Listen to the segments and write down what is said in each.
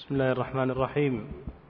بسم الله الرحمن الرحيم.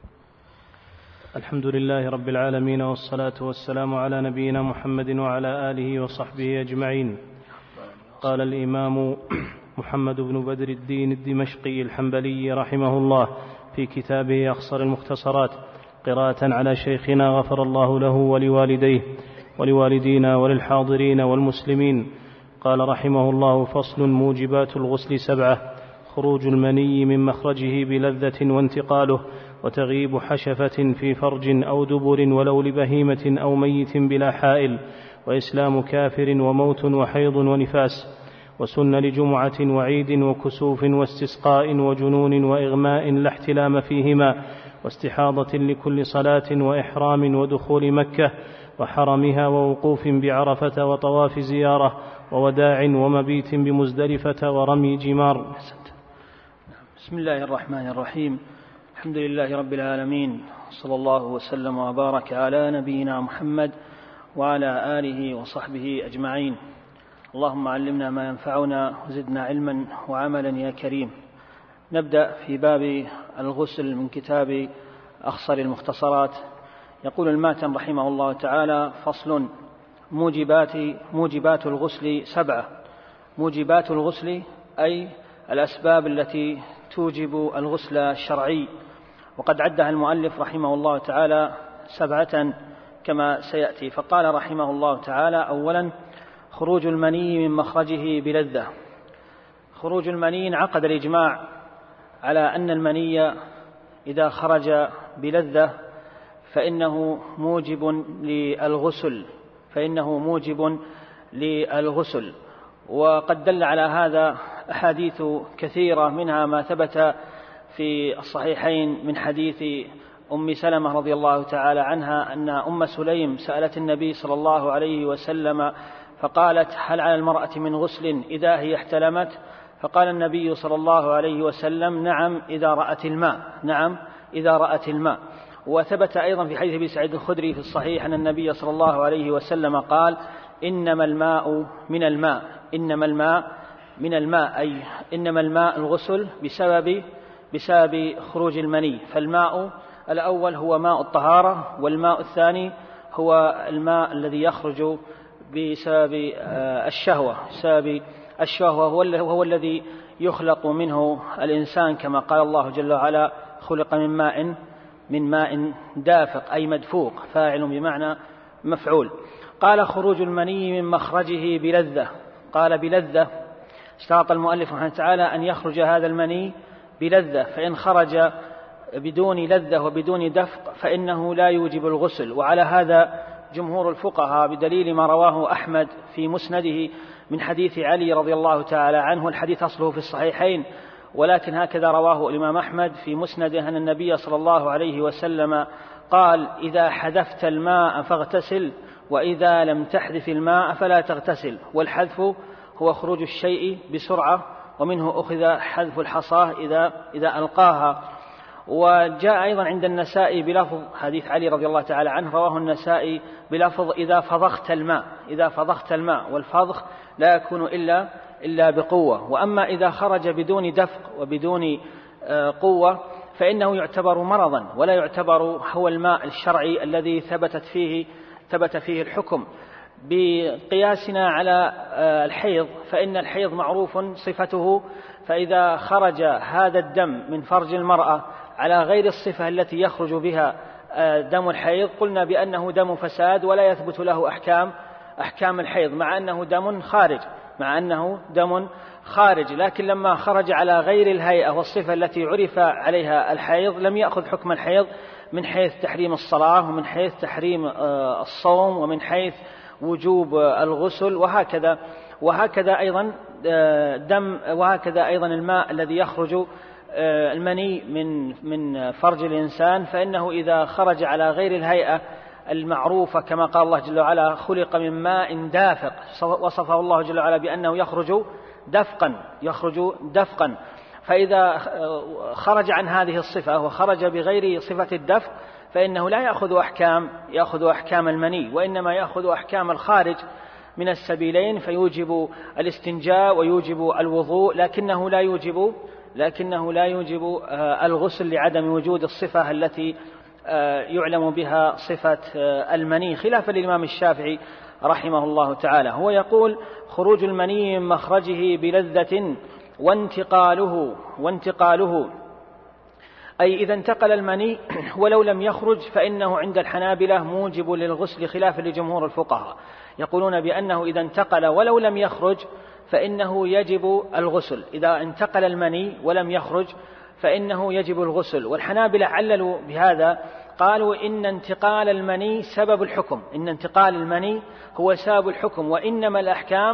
الحمد لله رب العالمين، والصلاة والسلام على نبينا محمد وعلى آله وصحبه أجمعين. قال الإمام محمد بن بدر الدين الدمشقي الحنبلي رحمه الله في كتابه أخصر المختصرات قراءة على شيخنا غفر الله له ولوالديه ولوالدينا وللحاضرين والمسلمين. قال رحمه الله: فصل: موجبات الغسل 7: خروج المني من مخرجه بلذة وانتقاله، وتغيب حشفة في فرج أو دبر ولو لبهيمة أو ميت بلا حائل، وإسلام كافر وموت وحيض ونفاس، وسن لجمعة وعيد وكسوف واستسقاء وجنون وإغماء لا احتلام فيهما، واستحاضة لكل صلاة، وإحرام ودخول مكة وحرمها، ووقوف بعرفة وطواف زيارة ووداع ومبيت بمزدلفة ورمي جمار. بسم الله الرحمن الرحيم. الحمد لله رب العالمين، صلى الله وسلم وبارك على نبينا محمد وعلى آله وصحبه أجمعين. اللهم علمنا ما ينفعنا وزدنا علما وعملا يا كريم. نبدأ في باب الغسل من كتاب أخصر المختصرات. يقول الماتن رحمه الله تعالى: فصل: موجبات الغسل 7. موجبات الغسل أي الأسباب التي توجب الغسل الشرعي، وقد عدها المؤلف رحمه الله تعالى 7 كما سيأتي. فقال رحمه الله تعالى: أولا: خروج المني من مخرجه بلذة. خروج المني انعقد الإجماع على أن المني إذا خرج بلذة فإنه موجب للغسل، وقد دل على هذا أحاديث كثيرة، منها ما ثبت في الصحيحين من حديث أم سلمة رضي الله تعالى عنها أن أم سليم سألت النبي صلى الله عليه وسلم فقالت: هل على المرأة من غسل إذا هي احتلمت؟ فقال النبي صلى الله عليه وسلم: نعم إذا رأت الماء. وثبت أيضا في حديث أبي سعيد الخدري في الصحيح أن النبي صلى الله عليه وسلم قال: إنما الماء أي إنما الماء الغسل بسبب خروج المني. فالماء الأول هو ماء الطهارة، والماء الثاني هو الماء الذي يخرج بسبب الشهوة، وهو الذي يخلق منه الإنسان، كما قال الله جل وعلا: خلق من ماء دافق، أي مدفوق، فاعل بمعنى مفعول. قال: خروج المني من مخرجه بلذة. قال بلذة، اشترط المؤلف رحمه تعالى أن يخرج هذا المني بلذة، فإن خرج بدون لذة وبدون دفق فإنه لا يوجب الغسل. وعلى هذا جمهور الفقهاء بدليل ما رواه أحمد في مسنده من حديث علي رضي الله تعالى عنه. الحديث أصله في الصحيحين، ولكن هكذا رواه الإمام أحمد في مسنده أن النبي صلى الله عليه وسلم قال: إذا حذفت الماء فاغتسل، وإذا لم تحذف الماء فلا تغتسل. والحذف هو خروج الشيء بسرعة، ومنه أخذ حذف الحصاة إذا ألقاها. وجاء أيضا عند النسائي بلفظ حديث علي رضي الله تعالى عنه، رواه النسائي بلفظ: إذا فضخت الماء. والفضخ لا يكون إلا بقوة. وأما إذا خرج بدون دفق وبدون قوة فإنه يعتبر مرضا، ولا يعتبر هو الماء الشرعي الذي ثبت فيه الحكم. بقياسنا على الحيض، فإن الحيض معروف صفته، فإذا خرج هذا الدم من فرج المرأة على غير الصفة التي يخرج بها دم الحيض قلنا بأنه دم فساد، ولا يثبت له أحكام الحيض، مع أنه دم خارج. لكن لما خرج على غير الهيئة والصفة التي عرف عليها الحيض لم يأخذ حكم الحيض، من حيث تحريم الصلاة، ومن حيث تحريم الصوم، ومن حيث وجوب الغسل، وهكذا أيضا الماء الذي يخرج المني من فرج الإنسان، فإنه إذا خرج على غير الهيئة المعروفة، كما قال الله جل وعلا: خلق من ماء دافق، وصفه الله جل وعلا بأنه يخرج دفقا. فإذا خرج عن هذه الصفة وخرج بغير صفة الدفق فإنه لا يأخذ أحكام المني، وإنما يأخذ أحكام الخارج من السبيلين، فيوجب الاستنجاء ويوجب الوضوء، لكنه لكنه لا يوجب الغسل لعدم وجود الصفة التي يعلم بها صفة المني، خلافا للإمام الشافعي رحمه الله تعالى. هو يقول: خروج المني من مخرجه بلذة وانتقاله أي إذا انتقل المني ولو لم يخرج فإنه عند الحنابلة موجب للغسل، خلافا لجمهور الفقهاء، يقولون بأنه إذا انتقل ولو لم يخرج فإنه يجب الغسل. إذا انتقل المني ولم يخرج فإنه يجب الغسل. والحنابلة عللوا بهذا، قالوا إن انتقال المني سبب الحكم، إن انتقال المني هو سبب الحكم، وإنما الأحكام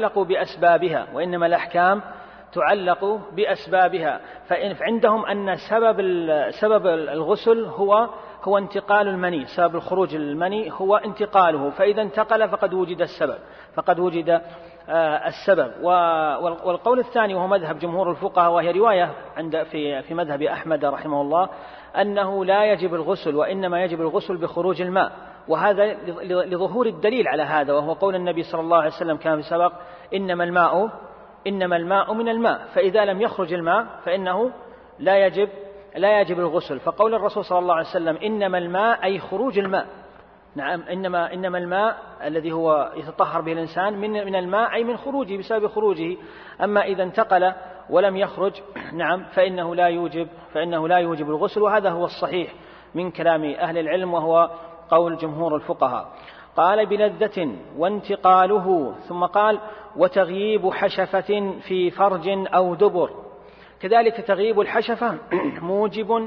تعلق بأسبابها. فعندهم أن سبب الغسل هو انتقال المني، سبب الخروج المني هو انتقاله، فإذا انتقل فقد وجد السبب. والقول الثاني وهو مذهب جمهور الفقهاء، وهي رواية في مذهب أحمد رحمه الله، أنه لا يجب الغسل وإنما يجب الغسل بخروج الماء، وهذا لظهور الدليل على هذا، وهو قول النبي صلى الله عليه وسلم كما في سبق: إنما الماء من الماء، فإذا لم يخرج الماء فإنه لا يجب الغسل. فقول الرسول صلى الله عليه وسلم إنما الماء أي خروج الماء، نعم، إنما الماء الذي هو يتطهر به الإنسان من الماء أي من خروجه، بسبب خروجه. أما إذا انتقل ولم يخرج، نعم، فإنه لا يوجب الغسل، وهذا هو الصحيح من كلام أهل العلم، وهو قول جمهور الفقهاء. قال: بلذة وانتقاله، ثم قال: وتغييب حشفة في فرج أو دبر. كذلك تغييب الحشفة موجب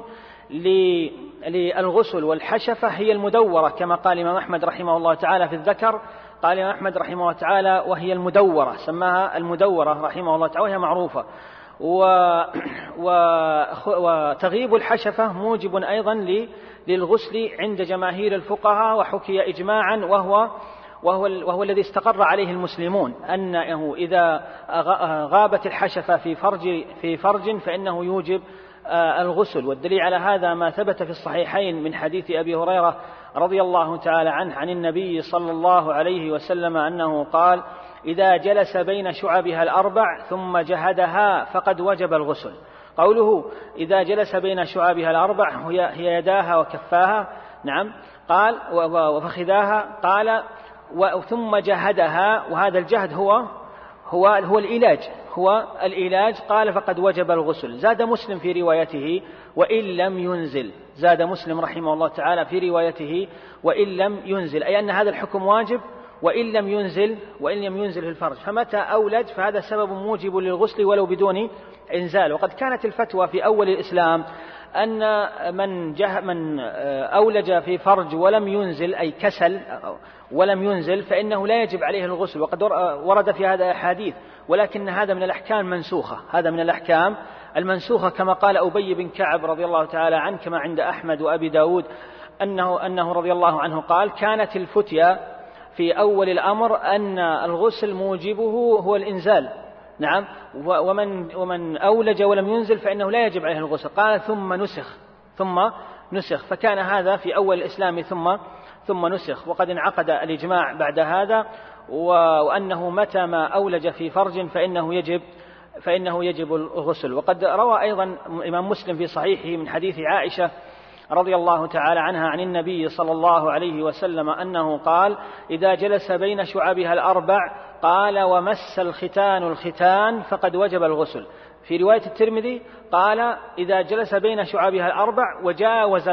للغسل، والحشفة هي المدورة، كما قال الإمام أحمد رحمه الله تعالى في الذكر، قال الإمام أحمد رحمه الله تعالى: وهي المدورة، سماها المدورة رحمه الله تعالى، وهي معروفة. وتغييب الحشفة موجب أيضا للغسل عند جماهير الفقهاء، وحكي إجماعا، وهو الذي استقر عليه المسلمون، أنه إذا غابت الحشفة في فرج فإنه يوجب الغسل. والدليل على هذا ما ثبت في الصحيحين من حديث أبي هريرة رضي الله تعالى عنه عن النبي صلى الله عليه وسلم أنه قال: إذا جلس بين شعبها الأربع ثم جهدها فقد وجب الغسل. قوله إذا جلس بين شعبها الأربع هي يداها وكفاها، نعم، قال وفخذاها، قال ثم جهدها، وهذا الجهد هو العلاج، قال فقد وجب الغسل. زاد مسلم في روايته: وإن لم ينزل، زاد مسلم رحمه الله تعالى في روايته: وإن لم ينزل، أي أن هذا الحكم واجب وإن لم ينزل في الفرج، فمتى أولج فهذا سبب موجب للغسل ولو بدون إنزال. وقد كانت الفتوى في أول الإسلام أن من أولج في فرج ولم ينزل، أي كسل ولم ينزل، فإنه لا يجب عليه الغسل، وقد ورد في هذا أحاديث، ولكن هذا من الأحكام المنسوخة، هذا من الأحكام المنسوخة، كما قال أبي بن كعب رضي الله تعالى عنه، كما عند أحمد وأبي داود أنه رضي الله عنه قال: كانت الفتيا في أول الأمر أن الغسل موجبه هو الإنزال، نعم، ومن أولج ولم ينزل فإنه لا يجب عليه الغسل. قال: ثم نسخ، فكان هذا في أول الإسلام ثم نسخ، وقد انعقد الإجماع بعد هذا، وأنه متى ما أولج في فرج فإنه يجب الغسل. وقد روى أيضا إمام مسلم في صحيحه من حديث عائشة رضي الله تعالى عنها عن النبي صلى الله عليه وسلم أنه قال: إذا جلس بين شعبها الأربع، قال: ومس الختان فقد وجب الغسل. في رواية الترمذي قال: إذا جلس بين شعبها الأربع وجاوز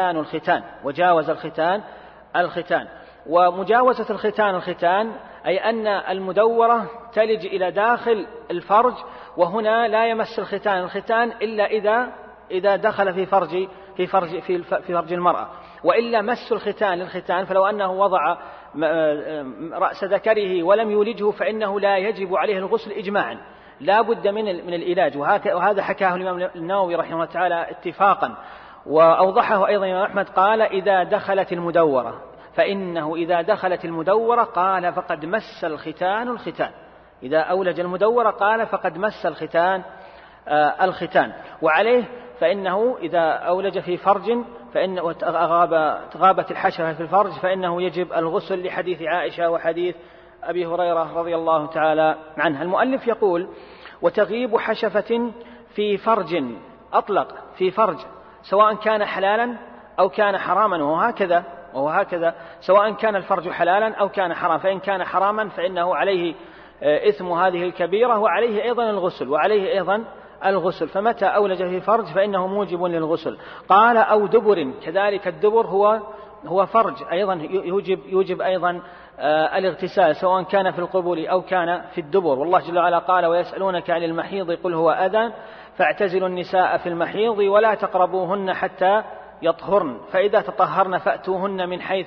الختان الختان. ومجاوزة الختان أي أن المدورة تلج إلى داخل الفرج، وهنا لا يمس الختان إلا إذا دخل في فرج المرأة، وإلا مس الختان للختان، فلو أنه وضع رأس ذكره ولم يولجه فإنه لا يجب عليه الغسل إجماعا، لا بد من العلاج. وهذا حكاه الإمام النووي رحمه الله تعالى اتفاقا، وأوضحه أيضا الإمام أحمد، قال: إذا دخلت المدورة، فإنه إذا دخلت المدورة قال فقد مس الختان. إذا أولج المدورة قال فقد مس الختان. وعليه فإنه إذا أولج في فرج غابت الحشفة في الفرج فإنه يجب الغسل، لحديث عائشة وحديث أبي هريرة رضي الله تعالى عنه. المؤلف يقول: وتغيب حشفة في فرج، أطلق في فرج سواء كان حلالا أو كان حراما، وهكذا سواء كان الفرج حلالا أو كان حراما، فإن كان حراما فإنه عليه إثم هذه الكبيرة وعليه أيضا الغسل، فمتى أولج في فرج فإنه موجب للغسل. قال أو دبر، كذلك الدبر هو فرج أيضا يوجب أيضا الاغتسال، سواء كان في القبول أو كان في الدبر. والله جل وعلا قال ويسألونك عن المحيض قل هو أذى فاعتزلوا النساء في المحيض ولا تقربوهن حتى يطهرن فإذا تطهرن فأتوهن من حيث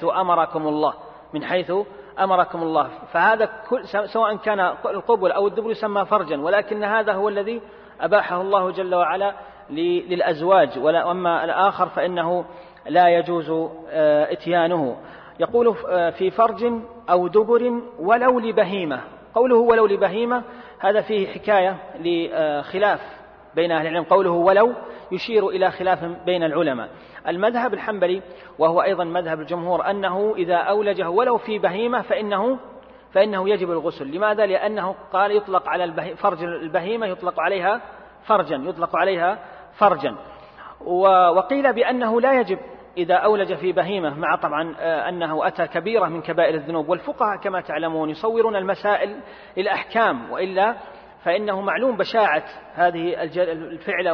أمركم الله. فهذا سواء كان القبل أو الدبر يسمى فرجا، ولكن هذا هو الذي أباحه الله جل وعلا للأزواج، وأما الآخر فإنه لا يجوز إتيانه. يقول في فرج أو دبر ولو لبهيمة. قوله ولو لبهيمة هذا فيه حكاية لخلاف بين أهل العلم، قوله ولو يشير إلى خلاف بين العلماء. المذهب الحنبلي وهو أيضا مذهب الجمهور أنه إذا أولجه ولو في بهيمة فإنه يجب الغسل. لماذا؟ لأنه قال يطلق على فرج البهيمة يطلق عليها فرجا. وقيل بأنه لا يجب إذا أولج في بهيمة، مع طبعا أنه أتى كبيرة من كبائر الذنوب. والفقهاء كما تعلمون يصورون المسائل الأحكام، وإلا فإنه معلوم بشاعة هذه الفعلة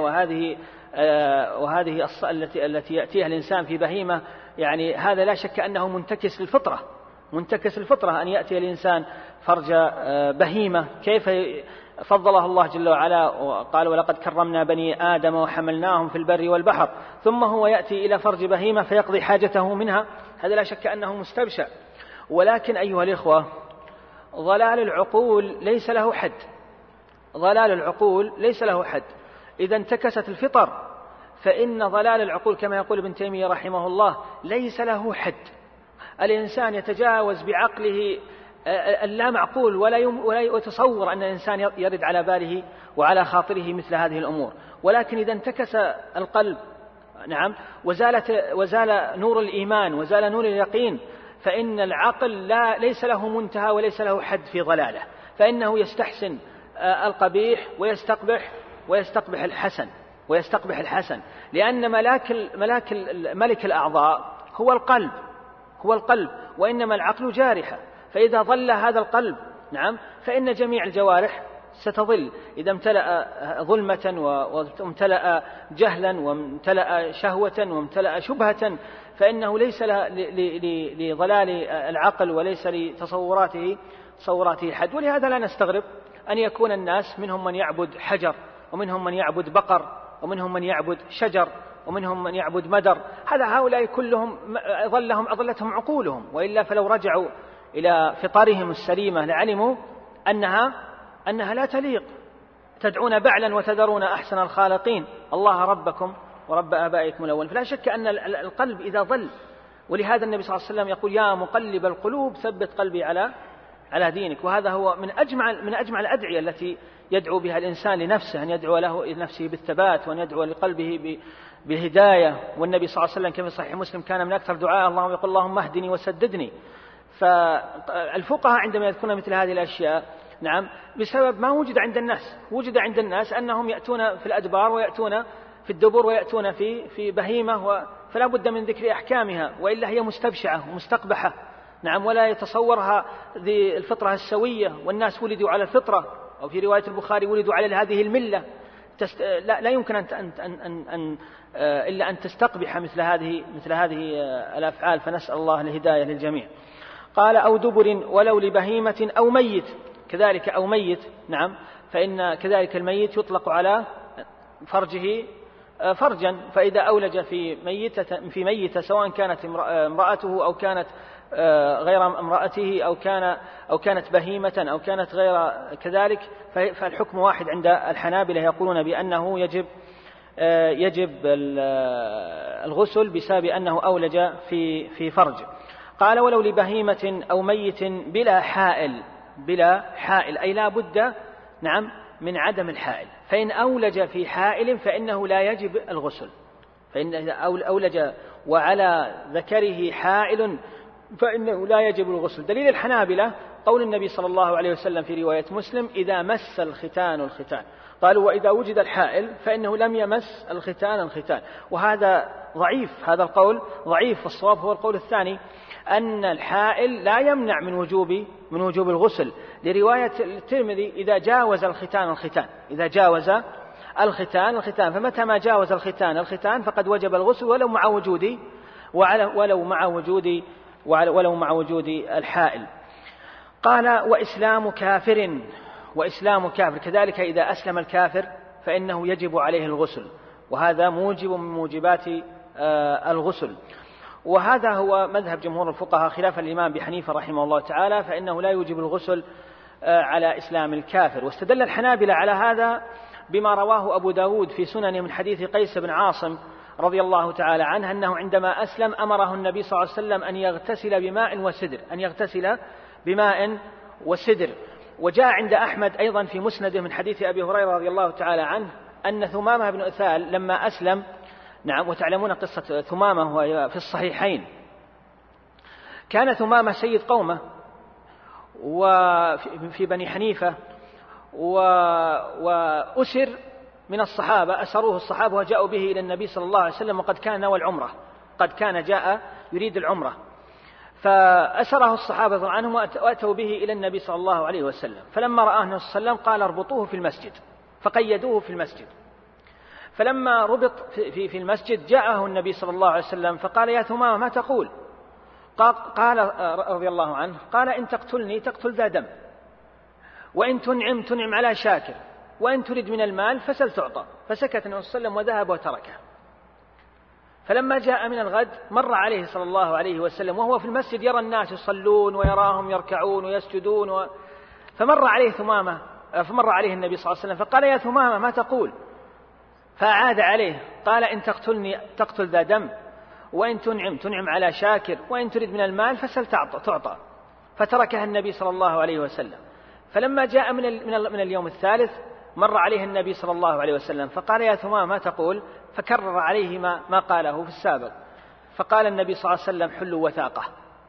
وهذه التي يأتيها الإنسان في بهيمة. يعني هذا لا شك أنه منتكس للفطرة أن يأتي الإنسان فرج بهيمة. كيف فضله الله جل وعلا وقال ولقد كرمنا بني آدم وحملناهم في البر والبحر، ثم هو يأتي إلى فرج بهيمة فيقضي حاجته منها، هذا لا شك أنه مستبشع. ولكن أيها الإخوة، ضلال العقول ليس له حد. إذا انتكست الفطر فإن ضلال العقول كما يقول ابن تيمية رحمه الله ليس له حد. الإنسان يتجاوز بعقله اللا معقول ولا يتصور أن الإنسان يرد على باله وعلى خاطره مثل هذه الأمور. ولكن إذا انتكس القلب وزال نور الإيمان وزال نور اليقين، فإن العقل ليس له منتهى وليس له حد في ضلاله، فإنه يستحسن القبيح ويستقبح الحسن، لأن ملك الأعضاء هو القلب، وإنما العقل جارحة. فإذا ضل هذا القلب فإن جميع الجوارح ستضل. إذا امتلأ ظلمة وامتلأ جهلا وامتلأ شهوة وامتلأ شبهة فإنه ليس لضلال العقل وليس لتصوراته حد. ولهذا لا نستغرب أن يكون الناس منهم من يعبد حجر، ومنهم من يعبد بقر، ومنهم من يعبد شجر، ومنهم من يعبد مدر. هؤلاء كلهم أضلتهم عقولهم، وإلا فلو رجعوا إلى فطرهم السليمة لعلموا أنها لا تليق. تدعون بعلا وتذرون أحسن الخالقين، الله ربكم ورب آبائكم الأول. فلا شك أن القلب إذا ضل، ولهذا النبي صلى الله عليه وسلم يقول يا مقلب القلوب ثبت قلبي على دينك. وهذا هو من أجمع الأدعية التي يدعو بها الإنسان لنفسه، أن يدعو لنفسه بالثبات وأن يدعو لقلبه بالهداية. والنبي صلى الله عليه وسلم كما في صحيح مسلم كان من أكثر دعاء اللهم يقول اللهم اهدني وسددني. فالفقهاء عندما يذكرون مثل هذه الأشياء بسبب ما وجد عند الناس أنهم يأتون في الأدبار ويأتون في الدبر ويأتون في بهيمة، فلا بد من ذكر أحكامها، وإلا هي مستبشعة ومستقبحة ولا يتصورها ذي الفطرة السوية، والناس ولدوا على الفطرة، أو في رواية البخاري ولدوا على هذه الملة. لا يمكن إلا أن تستقبح مثل هذه الأفعال، فنسأل الله الهداية للجميع. قال أو دبر ولو لبهيمة أو ميت، كذلك أو ميت فإن كذلك الميت يطلق على فرجه فرجا. فإذا أولج في ميتة سواء كانت امرأته أو كانت غير امرأته أو كانت بهيمة أو كانت غير كذلك، فالحكم واحد عند الحنابلة، يقولون بأنه يجب الغسل بسبب أنه أولج في فرج. قال ولو لبهيمة أو ميت بلا حائل أي لا بد من عدم الحائل. فإن أولج في حائل فإنه لا يجب الغسل، فإن إذا أولج وعلى ذكره حائل فإنه لا يجب الغسل. دليل الحنابلة قول النبي صلى الله عليه وسلم في رواية مسلم: إذا مس الختان الختان. قالوا: وإذا وجد الحائل فإنه لم يمس الختان الختان. وهذا ضعيف، هذا القول ضعيف، والصواب هو القول الثاني، أن الحائل لا يمنع من وجوب الغسل، لرواية الترمذي: إذا جاوز الختان الختان، إذا جاوز الختان الختان. فمتى ما جاوز الختان الختان فقد وجب الغسل ولو مع وجود الحائل. قال: وإسلام كافر كذلك إذا أسلم الكافر فإنه يجب عليه الغسل، وهذا موجب من موجبات الغسل. وهذا هو مذهب جمهور الفقهاء خلافا الإمام أبي حنيفة رحمه الله تعالى، فإنه لا يوجب الغسل على إسلام الكافر. واستدل الحنابلة على هذا بما رواه أبو داود في سننه من حديث قيس بن عاصم رضي الله تعالى عنه أنه عندما أسلم أمره النبي صلى الله عليه وسلم أن يغتسل بماء وسدر. وجاء عند أحمد أيضا في مسنده من حديث أبي هريرة رضي الله تعالى عنه أن ثمامة بن أثال لما أسلم، نعم، وتعلمون قصة ثمامة وهي في الصحيحين، كان ثمامة سيد قومه وفي بني حنيفة، وأسر من الصحابة، أسروه الصحابة وجاءوا به إلى النبي صلى الله عليه وسلم، وقد كان نوى العمرة، قد كان جاء يريد العمرة، فأسره الصحابة عنهم وأتوا به إلى النبي صلى الله عليه وسلم. فلما رآه النبي صلى الله عليه وسلم قال: اربطوه في المسجد، فقيدوه في المسجد. فلما ربط في المسجد جاءه النبي صلى الله عليه وسلم فقال: يا ثمامة ما تقول؟ قال رضي الله عنه: قال: إن تقتلني تقتل ذا دم، وإن تنعم على شاكر، وإن تريد من المال فسل تعطى. فسكت النبي صلى الله عليه وسلم وذهب وتركه. فلما جاء من الغد مر عليه صلى الله عليه وسلم وهو في المسجد يرى الناس يصلون ويراهم يركعون ويسجدون فمر عليه النبي صلى الله عليه وسلم فقال: يا ثمامة ما تقول؟ فأعاد عليه قال: إن تقتلني تقتل ذا دم، وإن تنعم على شاكر، وإن تريد من المال فسل تعطى. فتركها النبي صلى الله عليه وسلم. فلما جاء من اليوم الثالث مر عليه النبي صلى الله عليه وسلم فقال: يا ثمامة ما تقول؟ فكرر عليه ما قاله في السابق. فقال النبي صلى الله عليه وسلم: حلوا وثاقه.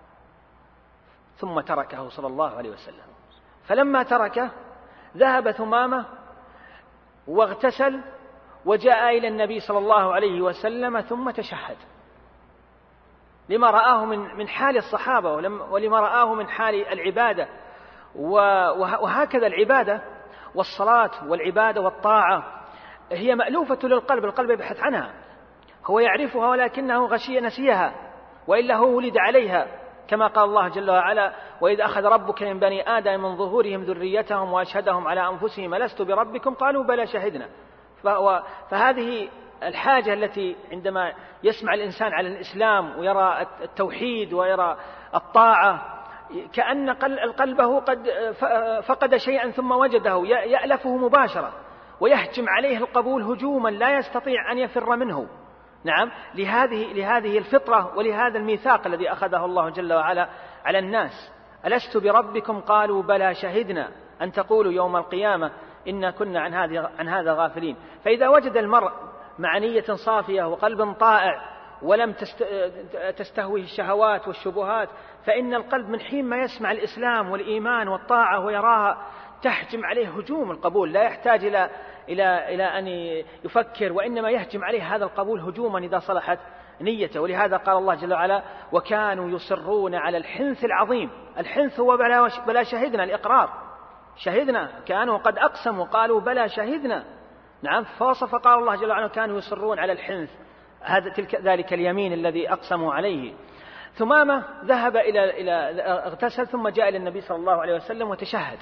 ثم تركه صلى الله عليه وسلم. فلما تركه ذهب ثمامة واغتسل وجاء إلى النبي صلى الله عليه وسلم ثم تشهد، لما رآه من حال الصحابة ولما رآه من حال العبادة. وهكذا العبادة والصلاة والعبادة والطاعة هي مألوفة للقلب، القلب يبحث عنها، هو يعرفها ولكنه غشي نسيها، وإلا هو ولد عليها، كما قال الله جل وعلا: وإذ أخذ ربك من بني آدم من ظهورهم ذريتهم وأشهدهم على أنفسهم ألست بربكم قالوا بلى شهدنا. فهذه الحاجة التي عندما يسمع الإنسان على الإسلام ويرى التوحيد ويرى الطاعة كأن قلبه قد فقد شيئا ثم وجده، يألفه مباشرة ويهجم عليه القبول هجوما لا يستطيع أن يفر منه. نعم، لهذه الفطرة ولهذا الميثاق الذي أخذه الله جل وعلا على الناس: ألست بربكم قالوا بلى شهدنا أن تقولوا يوم القيامة إنا كنا عن هذا غافلين. فإذا وجد المرء مع نية صافية وقلب طائع ولم تستهويه الشهوات والشبهات، فإن القلب من حين ما يسمع الإسلام والإيمان والطاعة ويراها تهجم عليه هجوم القبول، لا يحتاج إلى أن يفكر، وإنما يهجم عليه هذا القبول هجوما إذا صلحت نيته. ولهذا قال الله جل وعلا: وكانوا يصرون على الحنث العظيم. الحنث هو بلى شهدنا، الإقرار، شهدنا، كانوا قد أقسموا قالوا بلى شهدنا. نعم، فوصف قال الله جل وعلا: كانوا يصرون على الحنث، ذلك اليمين الذي أقسموا عليه. ثمامة ذهب إلى اغتسل ثم جاء إلى النبي صلى الله عليه وسلم وتشهد،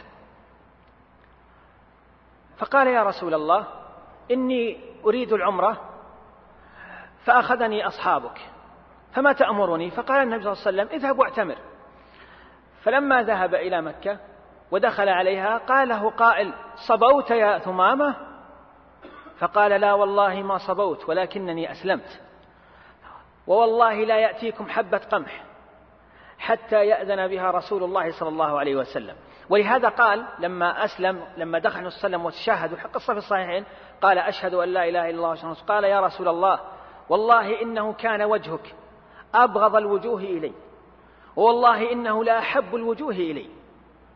فقال: يا رسول الله إني أريد العمرة فأخذني أصحابك فما تأمرني؟ فقال النبي صلى الله عليه وسلم: اذهب واعتمر. فلما ذهب إلى مكة ودخل عليها قال له قائل: صبوت يا ثمامة؟ فقال: لا والله ما صبوت ولكنني أسلمت، ووالله لا يأتيكم حبة قمح حتى يأذن بها رسول الله صلى الله عليه وسلم. ولهذا قال لما أسلم، لما دخل النبي صلى الله عليه وسلم وتشهد، القصة في الصحيحين، قال: أشهد أن لا إله إلا الله وأشهد أن محمدا رسول الله. قال: يا رسول الله والله إنه كان وجهك أبغض الوجوه إلي، والله إنه لا أحب الوجوه إلي.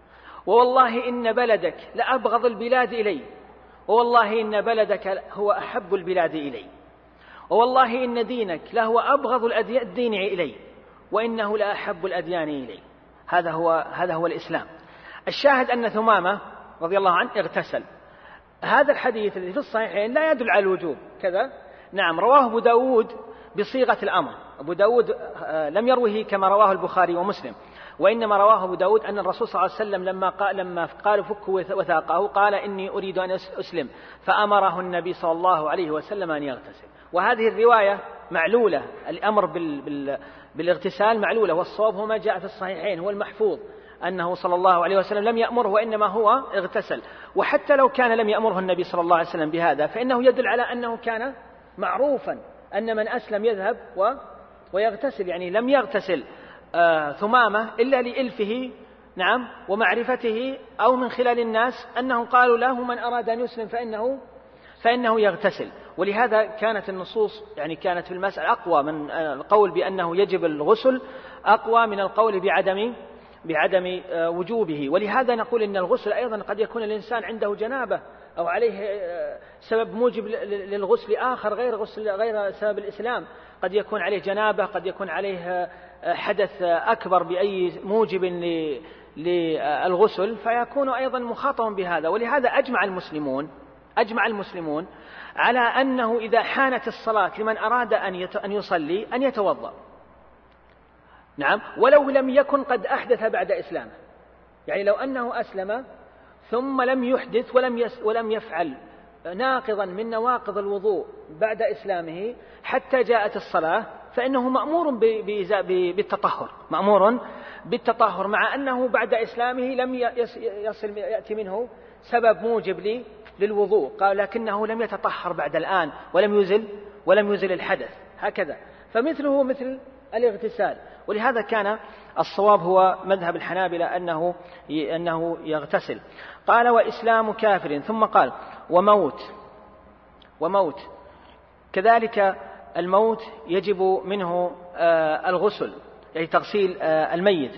ووالله إن بلدك لأبغض البلاد إلي، ووالله إن بلدك هو أحب البلاد إلي، ووالله إن دينك لهو أبغض الدين إلي، وإنه لأحب الأديان إلي. هذا هو الإسلام. الشاهد أن ثمامة رضي الله عنه اغتسل. هذا الحديث الذي في الصحيحين لا يدل على الوجوب كذا، نعم، رواه أبو داود بصيغة الأمر. أبو داود لم يروه كما رواه البخاري ومسلم، وإنما رواه أبو داود أن الرسول صلى الله عليه وسلم لما قالوا فكوا وثاقه قال إني أريد أن أسلم، فأمره النبي صلى الله عليه وسلم أن يغتسل. وهذه الرواية معلولة، الأمر بالاغتسال معلولة، والصواب هو ما جاء في الصحيحين، هو المحفوظ أنه صلى الله عليه وسلم لم يأمره وإنما هو اغتسل. وحتى لو كان لم يأمره النبي صلى الله عليه وسلم بهذا فإنه يدل على أنه كان معروفا أن من أسلم يذهب ويغتسل، يعني لم يغتسل ثمامة إلا لإلفه، نعم، ومعرفته، أو من خلال الناس أنهم قالوا له من أراد أن يسلم فإنه يغتسل. ولهذا كانت النصوص يعني كانت في المسألة أقوى من القول بأنه يجب الغسل، أقوى من القول بعدم وجوبه. ولهذا نقول إن الغسل أيضا قد يكون الإنسان عنده جنابة أو عليه سبب موجب للغسل آخر غير سبب الإسلام، قد يكون عليه جنابة، قد يكون عليه حدث أكبر بأي موجب للغسل، فيكون أيضا مخاطبا بهذا. ولهذا أجمع المسلمون على أنه إذا حانت الصلاة لمن أراد أن يصلي أن يتوضأ، نعم، ولو لم يكن قد أحدث بعد إسلامه. يعني لو أنه أسلم ثم لم يحدث ولم يفعل ناقضا من نواقض الوضوء بعد إسلامه حتى جاءت الصلاة، فإنه مأمور بالتطهر، مع أنه بعد إسلامه لم يأتي منه سبب موجب للوضوء، قال لكنه لم يتطهر بعد الآن ولم يزل الحدث، هكذا. فمثله مثل الاغتسال. ولهذا كان الصواب هو مذهب الحنابلة أنه يغتسل. قال وإسلام كافر، ثم قال وموت كذلك الموت يجب منه الغسل، يعني تغسيل الميت.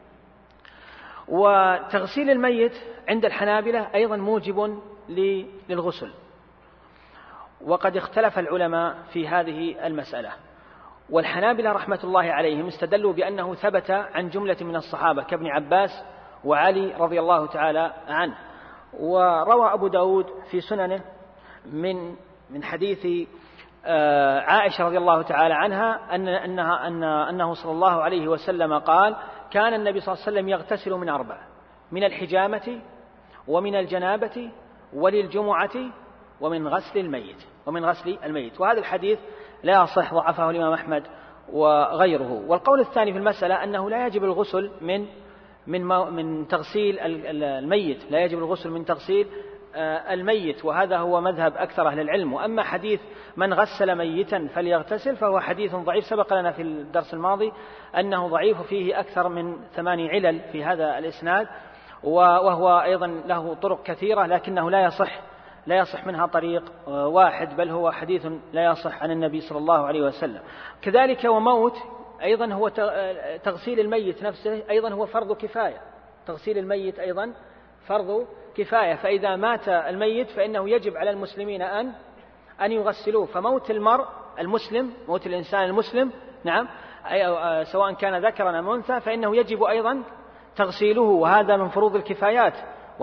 وتغسيل الميت عند الحنابلة أيضا موجب للغسل، وقد اختلف العلماء في هذه المسألة. والحنابلة رحمة الله عليهم استدلوا بأنه ثبت عن جملة من الصحابة كابن عباس وعلي رضي الله تعالى عنه. وروى أبو داود في سننه من حديث عائشة رضي الله تعالى عنها أنه صلى الله عليه وسلم قال كان النبي صلى الله عليه وسلم يغتسل من 4: من الحجامة ومن الجنابة وللجمعة ومن غسل الميت. وهذا الحديث لا يصح، ضعفه الإمام أحمد وغيره. والقول الثاني في المسألة أنه لا يجب الغسل من تغسيل الميت، لا يجب الغسل من تغسيل الميت، وهذا هو مذهب أكثر أهل العلم. وأما حديث من غسل ميتا فليغتسل فهو حديث ضعيف، سبق لنا في الدرس الماضي أنه ضعيف، فيه أكثر من 8 علل في هذا الإسناد، وهو أيضا له طرق كثيرة لكنه لا يصح منها طريق واحد، بل هو حديث لا يصح عن النبي صلى الله عليه وسلم. كذلك وموت أيضا هو تغسيل الميت نفسه أيضا هو فرض كفاية، تغسيل الميت أيضا فرض كفاية، فإذا مات الميت فإنه يجب على المسلمين أن يغسلوه. فموت المرء المسلم، موت الإنسان المسلم، نعم، سواء كان ذكرا أم أنثى، فإنه يجب أيضا تغسيله، وهذا من فروض الكفايات،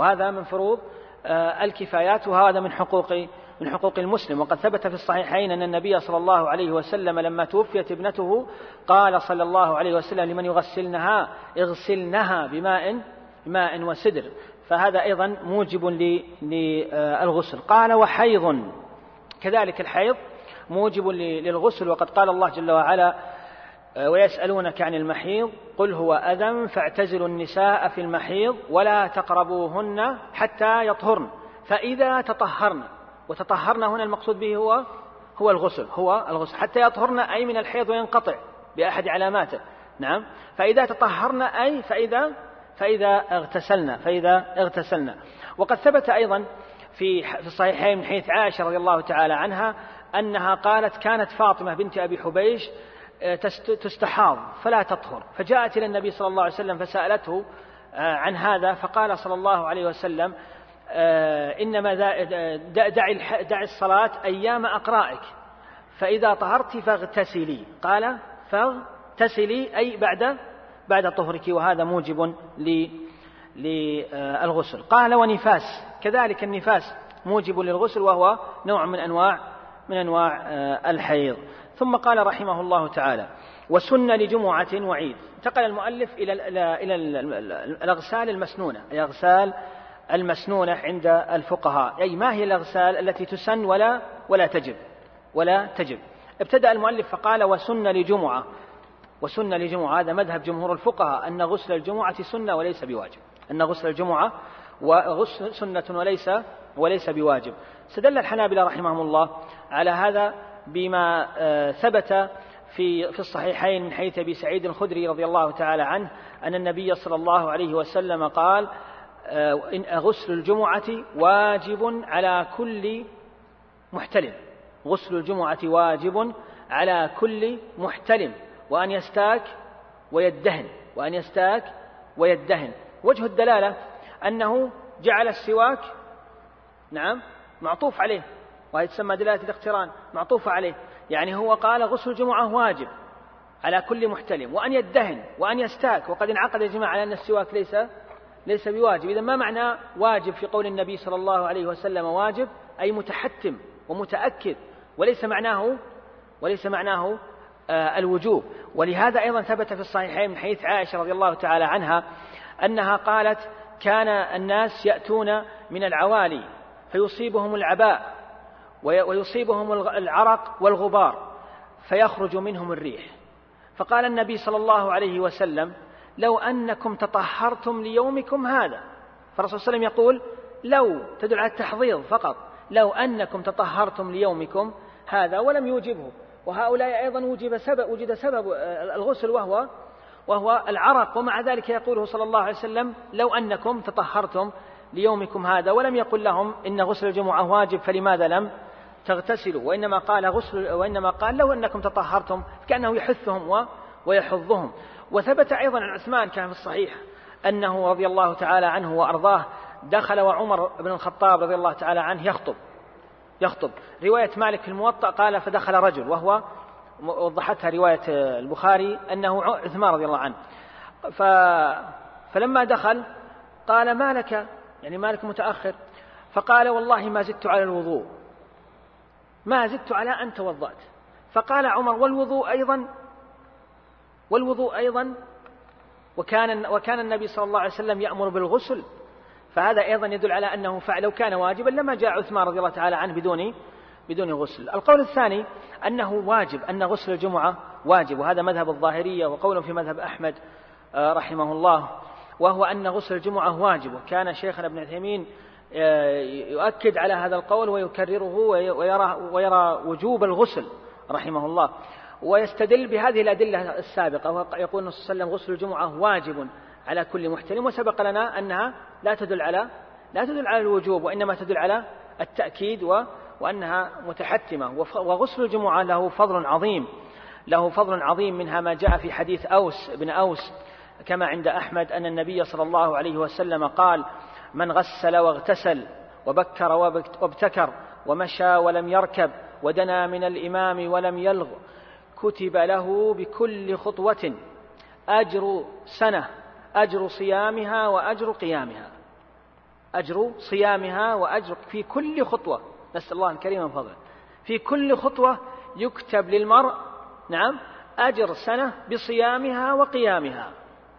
وهذا من حقوق المسلم. وقد ثبت في الصحيحين أن النبي صلى الله عليه وسلم لما توفيت ابنته قال صلى الله عليه وسلم لمن يغسلنها اغسلنها بماء وسدر، فهذا أيضا موجب للغسل. قال وحيض، كذلك الحيض موجب للغسل. وقد قال الله جل وعلا ويسألونك عن المحيض قل هو أذى فاعتزلوا النساء في المحيض ولا تقربوهن حتى يطهرن فإذا تطهرن. وتطهرن هنا المقصود به هو الغسل حتى يطهرن، أي من الحيض وينقطع بأحد علاماته، نعم، فإذا تطهرن أي فإذا اغتسلن. وقد ثبت أيضا في الصحيحين من حديث عائشة رضي الله تعالى عنها أنها قالت كانت فاطمة بنت أبي حبيش تستحاض فلا تطهر، فجاءت إلى النبي صلى الله عليه وسلم فسألته عن هذا فقال صلى الله عليه وسلم إنما دع الصلاة أيام أقرائك فإذا طهرت فاغتسلي. قال فاغتسلي أي بعد طهرك، وهذا موجب للغسل. قال ونفاس، كذلك النفاس موجب للغسل وهو نوع من أنواع الحيض. ثم قال رحمه الله تعالى وسن لجمعة وعيد. انتقل المؤلف إلى الأغسال المسنونة، الأغسال المسنونة عند الفقهاء، أي ما هي الأغسال التي تسن ولا تجب. ابتدأ المؤلف فقال وسن لجمعة. وسن لجمعة هذا مذهب جمهور الفقهاء أن غسل الجمعة سنة وليس بواجب، أن غسل الجمعة وغسل سنة وليس بواجب. استدل الحنابلة رحمهم الله على هذا بما ثبت في الصحيحين من حديث أبي سعيد الخدري رضي الله تعالى عنه أن النبي صلى الله عليه وسلم قال إن غسل الجمعة واجب على كل محتلم، غسل الجمعة واجب على كل محتلم وأن يستاك ويدهن. وجه الدلالة أنه جعل السواك معطوف عليه، وهي تسمى دلالة الاقتران، معطوفة عليه، يعني هو قال غسل الجمعة واجب على كل محتلم وأن يدهن وأن يستاك، وقد انعقد الإجماع على أن السواك ليس بواجب. إذا ما معنى واجب في قول النبي صلى الله عليه وسلم واجب؟ أي متحتم ومتأكد، وليس معناه الوجوب. ولهذا أيضا ثبت في الصحيحين من حديث عائشة رضي الله تعالى عنها أنها قالت كان الناس يأتون من العوالي فيصيبهم العباء ويصيبهم العرق والغبار فيخرج منهم الريح، فقال النبي صلى الله عليه وسلم لو أنكم تطهرتم ليومكم هذا، فالرسول صلى الله عليه وسلم يقول لو تدل على التحضيض فقط، لو أنكم تطهرتم ليومكم هذا، ولم يوجبه. وهؤلاء أيضا وجد سبب الغسل وهو العرق، ومع ذلك يقوله صلى الله عليه وسلم لو أنكم تطهرتم ليومكم هذا، ولم يقل لهم إن غسل الجمعة واجب فلماذا لم تغتسلوا، وإنما قال لو أنكم تطهرتم، كأنه يحثهم ويحضهم. وثبت أيضا عن عثمان كان في الصحيح أنه رضي الله تعالى عنه وأرضاه دخل وعمر بن الخطاب رضي الله تعالى عنه يخطب. رواية مالك في الموطأ قال فدخل رجل، وهو وضحتها رواية البخاري أنه عثمان رضي الله عنه، فلما دخل قال ما لك، يعني مالك متأخر، فقال والله ما زدت على الوضوء، ما زدت على أن توضأت. فقال عمر والوضوء أيضا وكان النبي صلى الله عليه وسلم يأمر بالغسل، فهذا أيضا يدل على أنه فعل، لو كان واجبا لما جاء عثمان رضي الله تعالى عنه بدون غسل. القول الثاني أنه واجب، أن غسل الجمعة واجب، وهذا مذهب الظاهرية وقول في مذهب أحمد رحمه الله، وهو أن غسل الجمعة واجب. وكان شيخنا ابن عثيمين يؤكد على هذا القول ويكرره ويرى وجوب الغسل رحمه الله، ويستدل بهذه الأدلة السابقة، ويقول النبي صلى الله عليه وسلم غسل الجمعة واجب على كل محتلم، وسبق لنا أنها لا تدل على الوجوب، وإنما تدل على التأكيد وأنها متحتمة. وغسل الجمعة له فضل عظيم، منها ما جاء في حديث أوس بن أوس كما عند أحمد أن النبي صلى الله عليه وسلم قال من غسل واغتسل وبكر وابتكر ومشى ولم يركب ودنا من الإمام ولم يلغ كتب له بكل خطوة أجر سنة، أجر صيامها وأجر قيامها، أجر صيامها وأجر في كل خطوة، نسأل الله الكريم من فضله، في كل خطوة يكتب للمرء أجر سنة بصيامها وقيامها.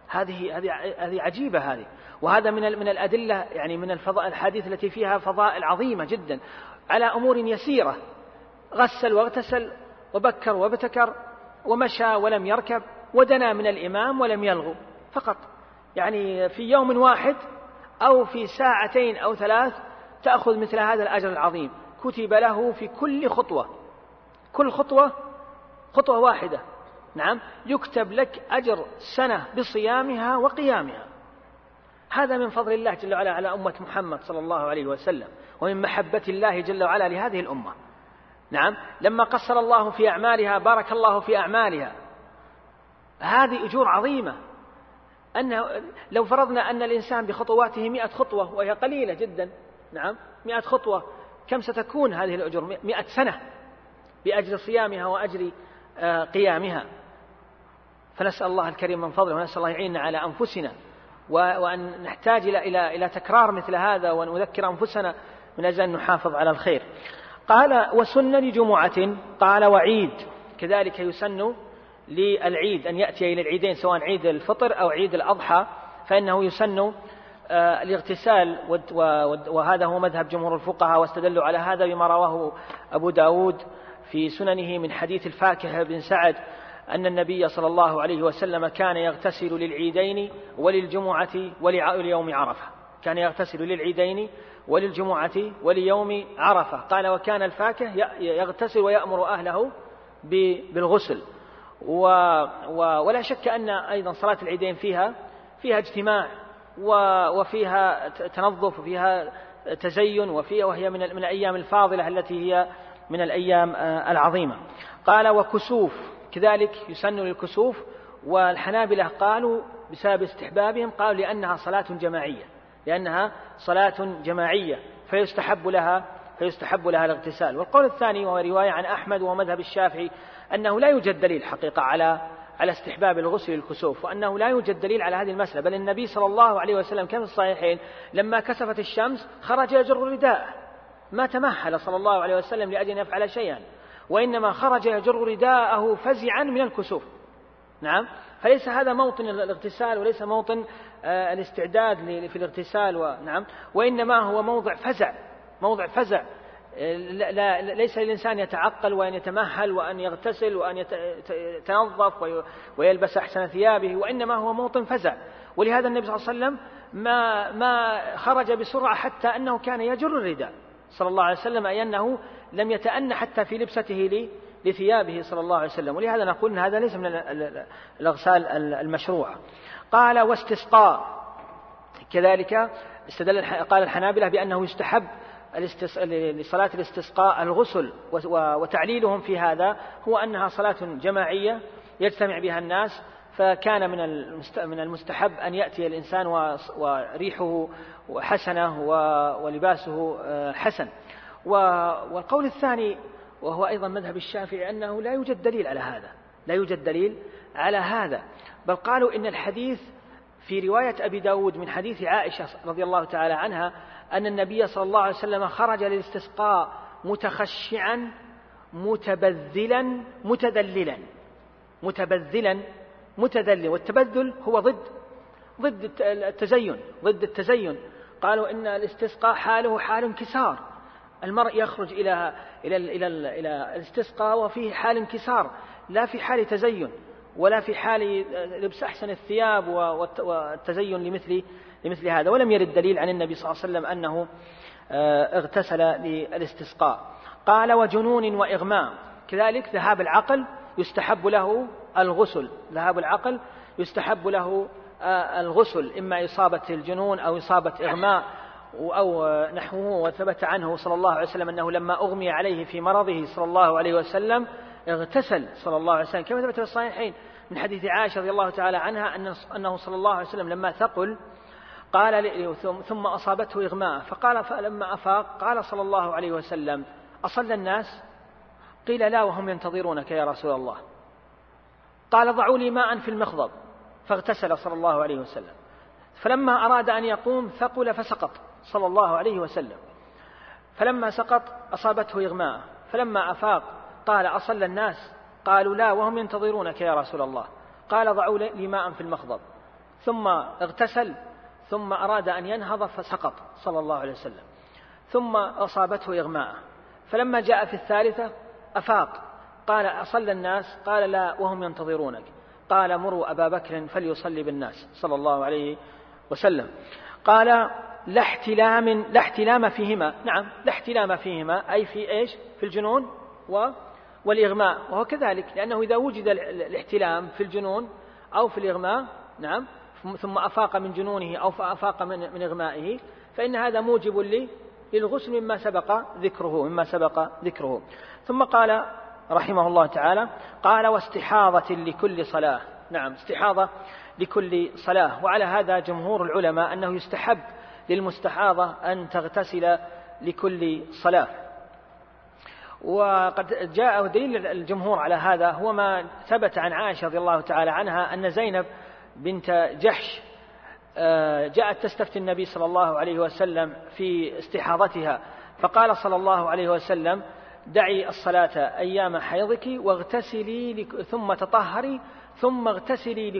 هذه عجيبة هذه، وهذا من الأدلة، يعني من الحديث التي فيها فضائل عظيمة جدا على أمور يسيرة، غسل واغتسل وبكر وابتكر ومشى ولم يركب ودنا من الإمام ولم يلغو، فقط يعني في يوم واحد أو في ساعتين أو 3 تأخذ مثل هذا الأجر العظيم. كتب له في كل خطوة، كل خطوة واحدة يكتب لك أجر سنة بصيامها وقيامها. هذا من فضل الله جل وعلا على أمة محمد صلى الله عليه وسلم، ومن محبة الله جل وعلا لهذه الأمة. لما قصر الله في أعمالها بارك الله في أعمالها، هذه أجور عظيمة. أنه لو فرضنا أن الإنسان بخطواته 100 خطوة وهي قليلة جدا، نعم 100 خطوة، كم ستكون هذه الأجر؟ 100 سنة بأجر صيامها وأجر قيامها. فنسأل الله الكريم من فضله، ونسأل الله يعيننا على أنفسنا، وأن نحتاج إلى تكرار مثل هذا، وأن نذكر أنفسنا من أجل أن نحافظ على الخير. قال وسن لجمعة، قال وعيد، كذلك يسن للعيد أن يأتي إلى العيدين سواء عيد الفطر أو عيد الأضحى، فإنه يسن الاغتسال، وهذا هو مذهب جمهور الفقهاء، واستدلوا على هذا بما رواه أبو داود في سننه من حديث الفاكهة بن سعد أن النبي صلى الله عليه وسلم كان يغتسل للعيدين وللجمعة وليوم عرفة، كان يغتسل للعيدين وللجمعة وليوم عرفة. قال وكان الفاكه يغتسل ويأمر أهله بالغسل. ولا شك أن أيضا صلاة العيدين فيها اجتماع وفيها تنظف وفيها تزين، وهي من الأيام الفاضلة التي هي من الأيام العظيمة. قال وكسوف، كذلك يسن للكسوف، والحنابلة قالوا بسبب استحبابهم، قالوا لأنها صلاة جماعية فيستحب لها الاغتسال. والقول الثاني وهو رواية عن أحمد ومذهب الشافعي أنه لا يوجد دليل حقيقة على استحباب الغسل للكسوف، وأنه لا يوجد دليل على هذه المسألة، بل النبي صلى الله عليه وسلم كما في الصحيحين لما كسفت الشمس خرج يجر رداءه، ما تمهل صلى الله عليه وسلم لأجل أن يفعل شيئا، وإنما خرج يجر رداءه فزعا من الكسوف. نعم، فليس هذا موطن الاغتسال وليس موطن الاستعداد في الاغتسال، نعم، وإنما هو موضع فزع. ليس للإنسان يتعقل وأن يتمهل وأن يغتسل وأن يتنظف ويلبس أحسن ثيابه، وإنما هو موطن فزع. ولهذا النبي صلى الله عليه وسلم ما خرج بسرعة حتى أنه كان يجر الرداء صلى الله عليه وسلم، أي أنه لم يتأنى حتى في لبسته لثيابه صلى الله عليه وسلم. ولهذا نقول أن هذا ليس من الأغسال المشروعة. قال واستسقاء، كذلك قال الحنابلة بأنه يستحب لصلاة الاستسقاء الغسل، وتعليلهم في هذا هو أنها صلاة جماعية يجتمع بها الناس، فكان من المستحب أن يأتي الإنسان وريحه حسنة ولباسه حسن. والقول الثاني وهو أيضا مذهب الشافعي أنه لا يوجد دليل على هذا، بل قالوا إن الحديث في رواية أبي داود من حديث عائشة رضي الله تعالى عنها أن النبي صلى الله عليه وسلم خرج للاستسقاء متخشعا متبذلا متدللا، والتبذل هو ضد التزين. قالوا إن الاستسقاء حاله حال انكسار، المرء يخرج إلى الاستسقاء وفيه حال انكسار، لا في حال تزين ولا في حال لبس أحسن الثياب والتزين لمثل هذا. ولم يرد دليل عن النبي صلى الله عليه وسلم أنه اغتسل للاستسقاء. قال وجنون وإغماء، كذلك ذهاب العقل يستحب له الغسل، إما إصابة الجنون أو إصابة إغماء أو نحوه. وثبت عنه صلى الله عليه وسلم أنه لما أغمي عليه في مرضه صلى الله عليه وسلم اغتسل صلى الله عليه وسلم، كما ثبت في الصحيحين من حديث عائشة رضي الله تعالى عنها أنه صلى الله عليه وسلم لما ثقل قال ثم أصابته إغماء، فقال فلما أفاق قال صلى الله عليه وسلم أصلى الناس؟ قيل لا وهم ينتظرونك يا رسول الله. قال ضعوا لي ماء في المخضب، فاغتسل صلى الله عليه وسلم. فلما أراد أن يقوم ثقل فسقط صلى الله عليه وسلم، فلما سقط أصابته إغماء، فلما أفاق قال أصلى الناس؟ قالوا لا وهم ينتظرونك يا رسول الله. قال ضعوا لي ماء في المخضب، ثم اغتسل، ثم أراد أن ينهض فسقط صلى الله عليه وسلم، ثم أصابته إغماء، فلما جاء في الثالثة أفاق قال أصلى الناس؟ قال لا وهم ينتظرونك. قال مروا أبا بكر فليصلي بالناس صلى الله عليه وسلم. قال لا احتلام فيهما، نعم لا احتلام فيهما، أي في إيش؟ في الجنون والإغماء، وهو كذلك، لأنه إذا وجد الاحتلام في الجنون أو في الإغماء، نعم، ثم أفاق من جنونه أو أفاق من إغمائه، فإن هذا موجب للغسل مما سبق ذكره. ثم قال رحمه الله تعالى قال واستحاضة لكل صلاة، نعم استحاضة لكل صلاة. وعلى هذا جمهور العلماء أنه يستحب للمستحاضة أن تغتسل لكل صلاة. وقد جاء دليل الجمهور على هذا هو ما ثبت عن عائشة رضي الله تعالى عنها أن زينب بنت جحش جاءت تستفتي النبي صلى الله عليه وسلم في استحاضتها، فقال صلى الله عليه وسلم: دعي الصلاة أيام حيضك واغتسلي ثم تطهري ثم اغتسلي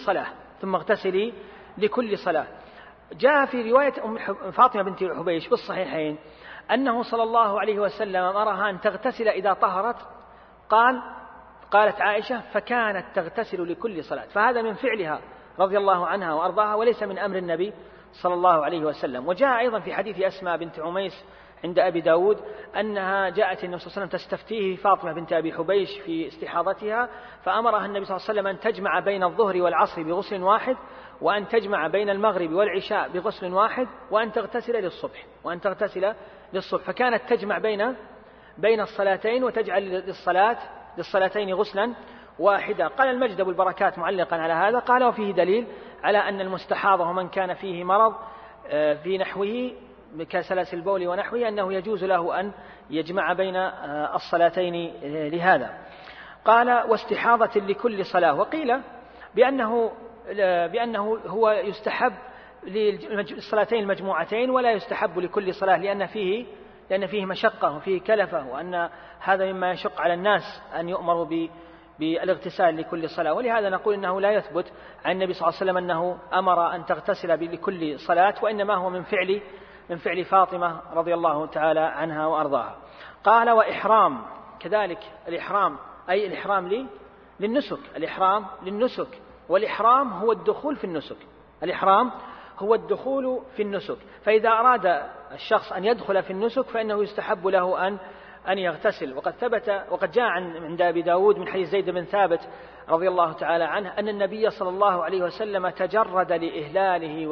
لكل صلاة. جاء في رواية فاطمة بنت حبيش بالصحيحين أنه صلى الله عليه وسلم أمرها أن تغتسل إذا طهرت، قالت عائشة: فكانت تغتسل لكل صلاة. فهذا من فعلها رضي الله عنها وأرضاها وليس من أمر النبي صلى الله عليه وسلم. وجاء أيضا في حديث أسماء بنت عميس عند أبي داود أنها جاءت النبي صلى الله عليه وسلم تستفتيه فاطمة بنت أبي حبيش في استحاضتها، فأمرها النبي صلى الله عليه وسلم أن تجمع بين الظهر والعصر بغسل واحد، وأن تجمع بين المغرب والعشاء بغسل واحد، وأن تغتسل للصبح. فكانت تجمع بين الصلاتين وتجعل للصلاتين غسلا واحدا. قال المجد أبو البركات معلقا على هذا قال: وفيه دليل على أن المستحاضة ومن كان فيه مرض في نحوه كسلاسل البول ونحوه أنه يجوز له أن يجمع بين الصلاتين لهذا. قال: واستحاضة لكل صلاة. وقيل بأنه هو يستحب للصلاتين المجموعتين ولا يستحب لكل صلاة، لأن فيه مشقة وفيه كلفة، وأن هذا مما يشق على الناس أن يؤمروا بالاغتسال لكل صلاة. ولهذا نقول إنه لا يثبت عن النبي صلى الله عليه وسلم أنه أمر أن تغتسل لكل صلاة، وإنما هو من فعل فاطمة رضي الله تعالى عنها وأرضاها. قال: وإحرام كذلك. الإحرام أي الإحرام للنسك، والإحرام هو الدخول في النسك. فإذا أراد الشخص أن يدخل في النسك فإنه يستحب له أن يغتسل. وقد جاء عند أبي داود من حديث زيد بن ثابت رضي الله تعالى عنه أن النبي صلى الله عليه وسلم تجرد لإهلاله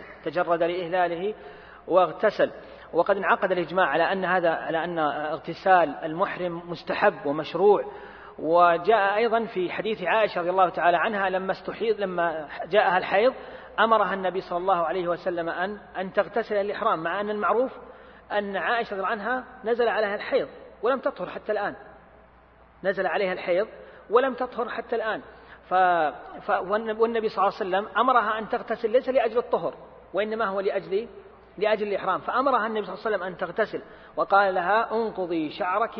واغتسل. وقد انعقد الإجماع على أن اغتسال المحرم مستحب ومشروع. وجاء أيضا في حديث عائشة رضي الله تعالى عنها لما جاءها الحيض أمرها النبي صلى الله عليه وسلم أن تغتسل الإحرام، مع أن المعروف أن عائشة رضي الله عنها نزل عليها الحيض ولم تطهر حتى الآن. والنبي صلى الله عليه وسلم أمرها أن تغتسل ليس لأجل الطهر وإنما هو لأجل الإحرام، فأمرها النبي صلى الله عليه وسلم أن تغتسل، وقال لها: انقضي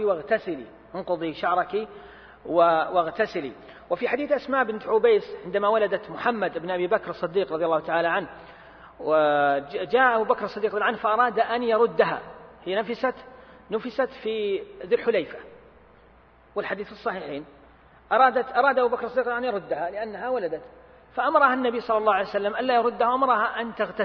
شعرك واغتسلي. وفي حديث أسماء بنت عبيس عندما ولدت محمد بن أبي بكر الصديق رضي الله تعالى عنه، وجاء أبو بكر الصديق رضي الله عنه فأراد أن يردها، هي نفست في ذي الحليفة، والحديث الصحيحين. أراد أبو بكر الصديق أن يردها لأنها ولدت، فأمرها النبي صلى الله عليه وسلم ألا يردها، وأمرها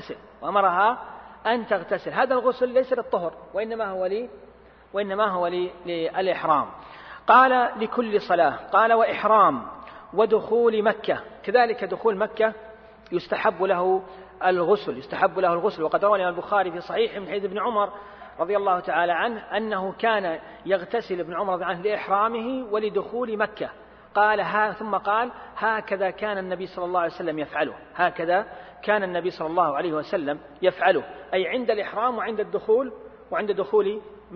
أن تغتسل. هذا الغسل ليس للطهر وإنما هو للإحرام. قال: لكل صلاة. قال: وإحرام ودخول مكة كذلك. دخول مكة يستحب له الغسل. وقد روى البخاري في صحيح من حديث ابن عمر رضي الله تعالى عنه أنه كان يغتسل ابن عمر رضي الله عنه لإحرامه ولدخول مكة. ثم قال: هكذا كان النبي صلى الله عليه وسلم يفعله، أي عند الإحرام وعند دخول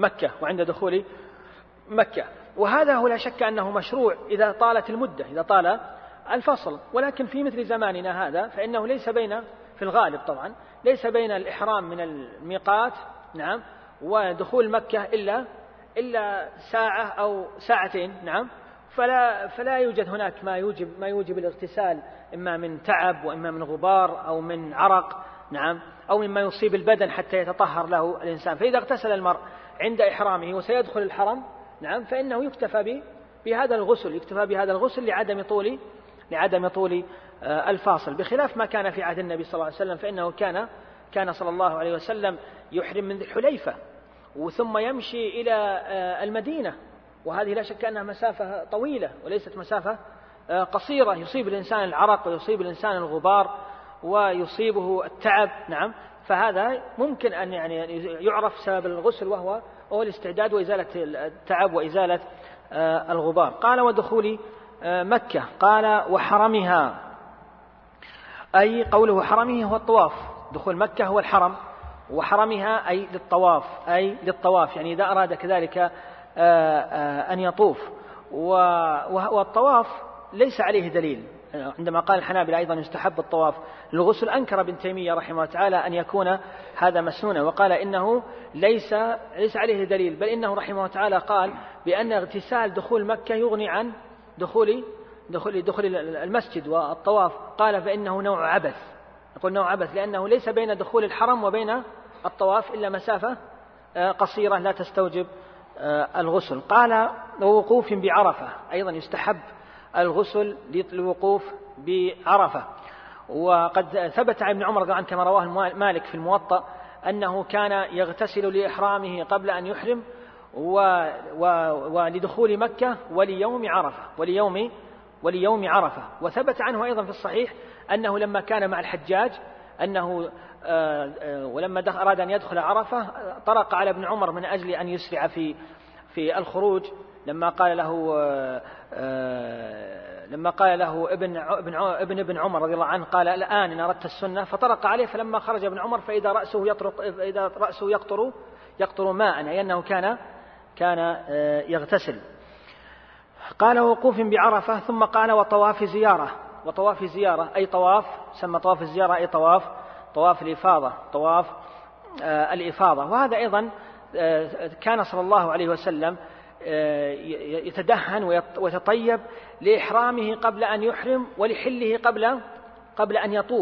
مكة. وهذا هو لا شك أنه مشروع إذا طالت المدة، إذا طال الفصل. ولكن في مثل زماننا هذا فإنه في الغالب طبعا ليس بين الإحرام من الميقات ودخول مكة إلا ساعة أو ساعتين فلا يوجد هناك ما يوجب الاغتسال، إما من تعب وإما من غبار أو من عرق أو مما يصيب البدن حتى يتطهر له الإنسان. فإذا اغتسل المرء عند إحرامه وسيدخل الحرم فإنه يكتفى بهذا الغسل لعدم طول الفاصل، بخلاف ما كان في عهد النبي صلى الله عليه وسلم، فإنه كان صلى الله عليه وسلم يحرم من ذي الحليفة وثم يمشي إلى المدينة، وهذه لا شك أنها مسافة طويلة وليست مسافة قصيرة، يصيب الإنسان العرق ويصيب الإنسان الغبار ويصيبه التعب. فهذا ممكن أن يعرف سبب الغسل وهو الاستعداد وإزالة التعب وإزالة الغبار. قال: ودخول مكة. قال وحرمها، أي قوله حرمه هو الطواف، دخول مكة هو الحرم، وحرمها أي للطواف، يعني إذا أراد كذلك أن يطوف. والطواف ليس عليه دليل. عندما قال الحنابلة أيضا يستحب الطواف للغسل، أنكر ابن تيمية رحمه الله تعالى أن يكون هذا مسنونا، وقال إنه ليس عليه دليل، بل إنه رحمه الله تعالى قال بأن اغتسال دخول مكة يغني عن دخول المسجد والطواف. قال فإنه نوع عبث، نقول نوع عبث لأنه ليس بين دخول الحرم وبين الطواف إلا مسافة قصيرة لا تستوجب الغسل. قال ووقوف بعرفة، أيضا يستحب الغسل للوقوف بعرفة. وقد ثبت عن ابن عمر رضي الله عنه كما رواه مالك في الموطأ أنه كان يغتسل لإحرامه قبل أن يحرم ولدخول مكة وليوم عرفة. وثبت عنه أيضا في الصحيح أنه لما كان مع الحجاج أنه ولما أراد أن يدخل عرفة طرق على ابن عمر من أجل أن يسرع في الخروج، لما قال له ابن عمر رضي الله عنه قال الآن إن أردت السنة، فطرق عليه، فلما خرج ابن عمر فإذا رأسه يقطر ماء، أي أنه كان يغتسل. قال وقوف بعرفة، ثم قال وطواف زيارة أي طواف، سمى طواف الزيارة أي طواف الإفاضة. وهذا أيضا كان صلى الله عليه وسلم يتدهن ويتطيب لإحرامه قبل أن يحرم ولحله قبل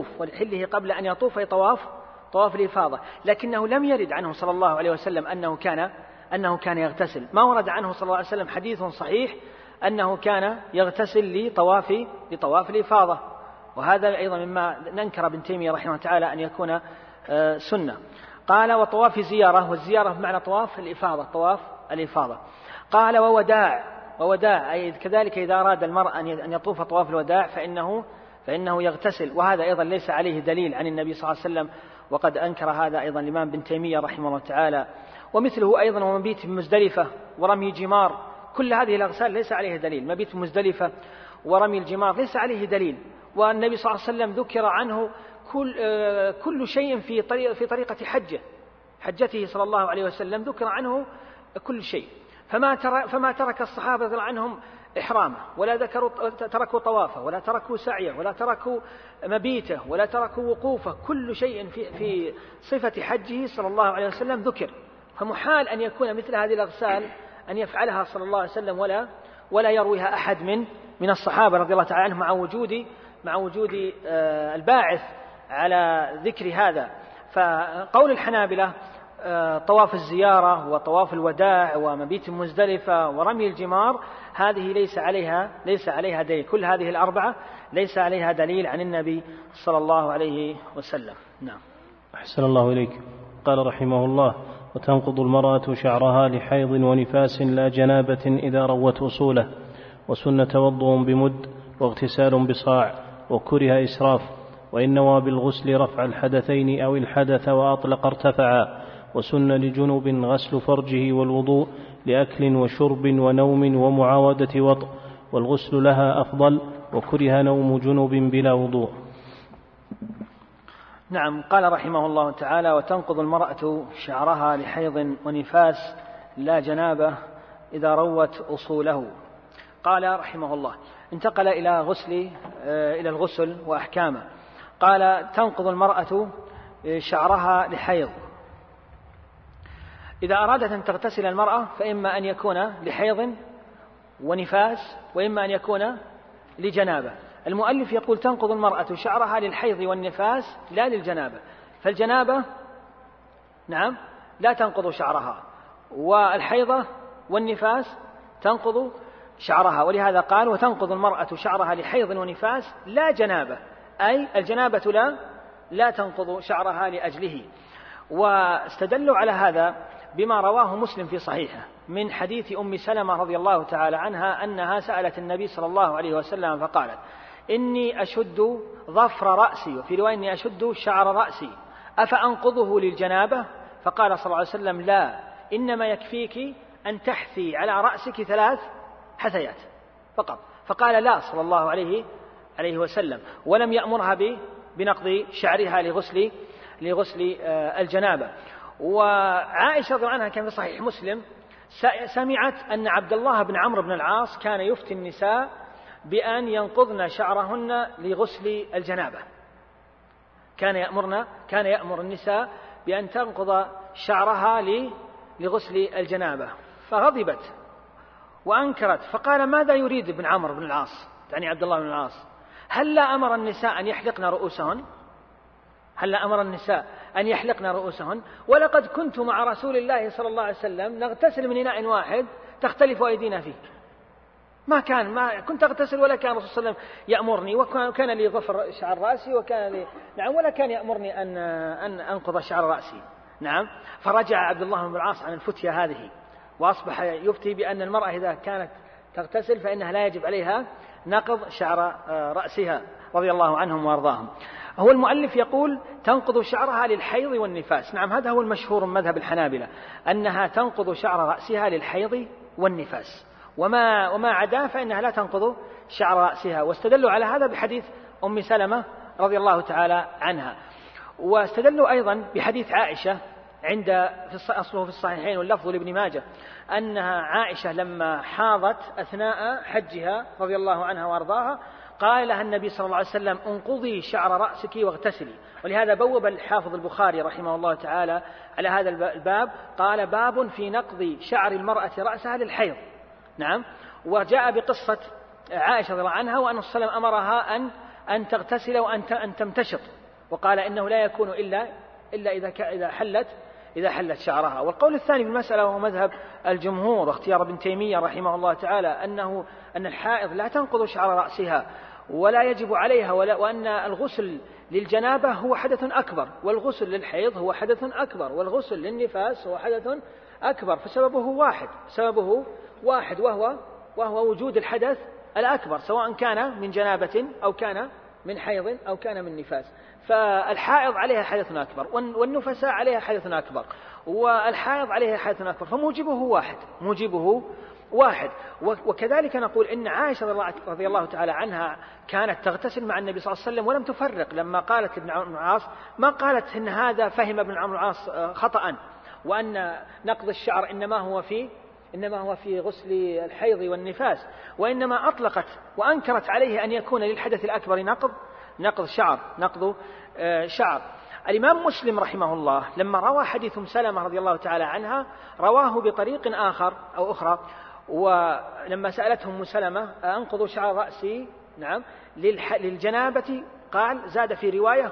أن يطوف أي طواف الإفاضة. لكنه لم يرد عنه صلى الله عليه وسلم أنه كان يغتسل، ما ورد عنه صلى الله عليه وسلم حديث صحيح أنه كان يغتسل لطواف الإفاضة. وهذا أيضا مما ننكر ابن تيمية رحمه الله تعالى أن يكون سنة. قال وطواف زيارة، والزيارة بمعنى طواف الإفاضة. قال ووداع أي كذلك إذا أراد المرء أن يطوف طواف الوداع فإنه يغتسل، وهذا أيضا ليس عليه دليل عن النبي صلى الله عليه وسلم، وقد أنكر هذا أيضا الإمام ابن تيمية رحمه الله تعالى. ومثله أيضا ومبيت بمزدلفة ورمي جمار، كل هذه الأغسال ليس عليه دليل. مبيت بمزدلفة ورمي الجمار ليس عليه دليل، والنبي صلى الله عليه وسلم ذكر عنه كل شيء في طريقة حجته صلى الله عليه وسلم، ذكر عنه كل شيء، فما ترك الصحابة رضي الله عنهم إحرامه، ولا تركوا طوافه، ولا تركوا سعيه، ولا تركوا مبيته، ولا تركوا وقوفه، كل شيء في صفة حجه صلى الله عليه وسلم ذكر. فمحال أن يكون مثل هذه الأغسال أن يفعلها صلى الله عليه وسلم ولا يرويها أحد من الصحابة رضي الله تعالى عنهم، مع وجود الباعث على ذكر هذا. فقول الحنابلة طواف الزيارة وطواف الوداع ومبيت مزدلفة ورمي الجمار هذه ليس عليها دليل، كل هذه الأربعة ليس عليها دليل عن النبي صلى الله عليه وسلم. نعم. أحسن الله إليك. قال رحمه الله: وتنقض المرأة شعرها لحيض ونفاس لا جنابة إذا روت أصوله، وسن توضؤ بمد واغتسال بصاع، وكره إسراف، وإن نوى بالغسل رفع الحدثين أو الحدث وأطلق ارتفعا، وسن لجنب غسل فرجه والوضوء لأكل وشرب ونوم ومعاودة وطء، والغسل لها أفضل، وكره نوم جنب بلا وضوء. نعم. قال رحمه الله تعالى: وتنقض المرأة شعرها لحيض ونفاس لا جنابة إذا روت أصوله. قال رحمه الله، انتقل إلى الغسل وأحكامه. قال: تنقض المرأة شعرها لحيض. إذا أرادت أن تغتسل المرأة فإما أن يكون لحيض ونفاس، وإما أن يكون لجنابة. المؤلف يقول: تنقض المرأة شعرها للحيض والنفاس لا للجنابة، فالجنابة نعم لا تنقض شعرها، والحيضة والنفاس تنقض شعرها. ولهذا قال: وتنقض المرأة شعرها لحيض ونفاس لا جنابة، أي الجنابة لا تنقض شعرها لأجله. واستدلوا على هذا بما رواه مسلم في صحيحه من حديث أم سلمة رضي الله تعالى عنها أنها سألت النبي صلى الله عليه وسلم فقالت: إني أشد ظفر رأسي، وفي رواية إني أشد شعر رأسي، أفأنقضه للجنابة؟ فقال صلى الله عليه وسلم: لا، إنما يكفيك أن تحثي على رأسك 3 حثيات فقط، فقال لا صلى الله عليه وسلم، ولم يأمرها بنقض شعرها لغسل الجنابة. وعائشة رضي الله عنها كان في صحيح مسلم سمعت أن عبد الله بن عمرو بن العاص كان يفتي النساء بأن ينقضن شعرهن لغسل الجنابة، كان يأمر النساء بأن تنقض شعرها لغسل الجنابة، فغضبت وأنكرت، فقال ماذا يريد ابن عمرو بن العاص، يعني عبد الله بن العاص، هل لا أمر النساء أن يحلقن رؤوسهن؟ ولقد كنت مع رسول الله صلى الله عليه وسلم نغتسل من إناء واحد تختلف أيدينا فيه، ما كنت أغتسل ولا كان الرسول صلى الله عليه وسلم يأمرني، وكان لي ظفر شعر رأسي ولا كان يأمرني أن أنقض شعر رأسي. نعم. فرجع عبد الله بن العاص عن الفتية هذه، وأصبح يفتي بأن المرأة إذا كانت تغتسل فإنها لا يجب عليها نقض شعر رأسها، رضي الله عنهم وأرضاهم. هو المؤلف يقول تنقض شعرها للحيض والنفاس. نعم، هذا هو المشهور من مذهب الحنابلة، أنها تنقض شعر رأسها للحيض والنفاس، وما عدا فإنها لا تنقض شعر رأسها. واستدلوا على هذا بحديث أم سلمة رضي الله تعالى عنها، واستدلوا أيضا بحديث عائشة أصله في الصحيحين واللفظ لابن ماجه، أنها عائشة لما حاضت أثناء حجها رضي الله عنها وأرضاها قال لها النبي صلى الله عليه وسلم انقضي شعر رأسك واغتسلي. ولهذا بوب الحافظ البخاري رحمه الله تعالى على هذا الباب، قال باب في نقض شعر المرأة رأسها للحيض. نعم. وجاء بقصة عائشة رضي الله عنها وأن صلى الله عليه وسلم أمرها أن تغتسل وأن تمتشط، وقال إنه لا يكون إلا إذا حلت شعرها. والقول الثاني بالمسألة وهو مذهب الجمهور واختيار ابن تيمية رحمه الله تعالى أن الحائض لا تنقض شعر رأسها ولا يجب عليها، وأن الغسل للجنابة هو حدث أكبر، والغسل للحيض هو حدث أكبر، والغسل للنفاس هو حدث أكبر، فسببه واحد وهو وجود الحدث الأكبر، سواء كان من جنابة أو كان من حيض أو كان من نفاس. فالحائض عليها حدث أكبر، والنفساء عليها حدث أكبر، والحائض عليها حدث أكبر، فموجبه واحد. وكذلك نقول إن عائشة رضي الله تعالى عنها كانت تغتسل مع النبي صلى الله عليه وسلم ولم تفرق. لما قالت ابن عمرو بن العاص ما قالت إن هذا فهم ابن عمرو بن العاص خطأ، وأن نقض الشعر إنما هو في غسل الحيض والنفاس، وإنما أطلقت وأنكرت عليه أن يكون للحدث الأكبر نقض شعر. الإمام مسلم رحمه الله لما روى حديث أم سلمة رضي الله تعالى عنها رواه بطريق آخر أو أخرى، ولما سألتهم أم سلمة أنقض شعر رأسي نعم للجنابة، قال زاد في رواية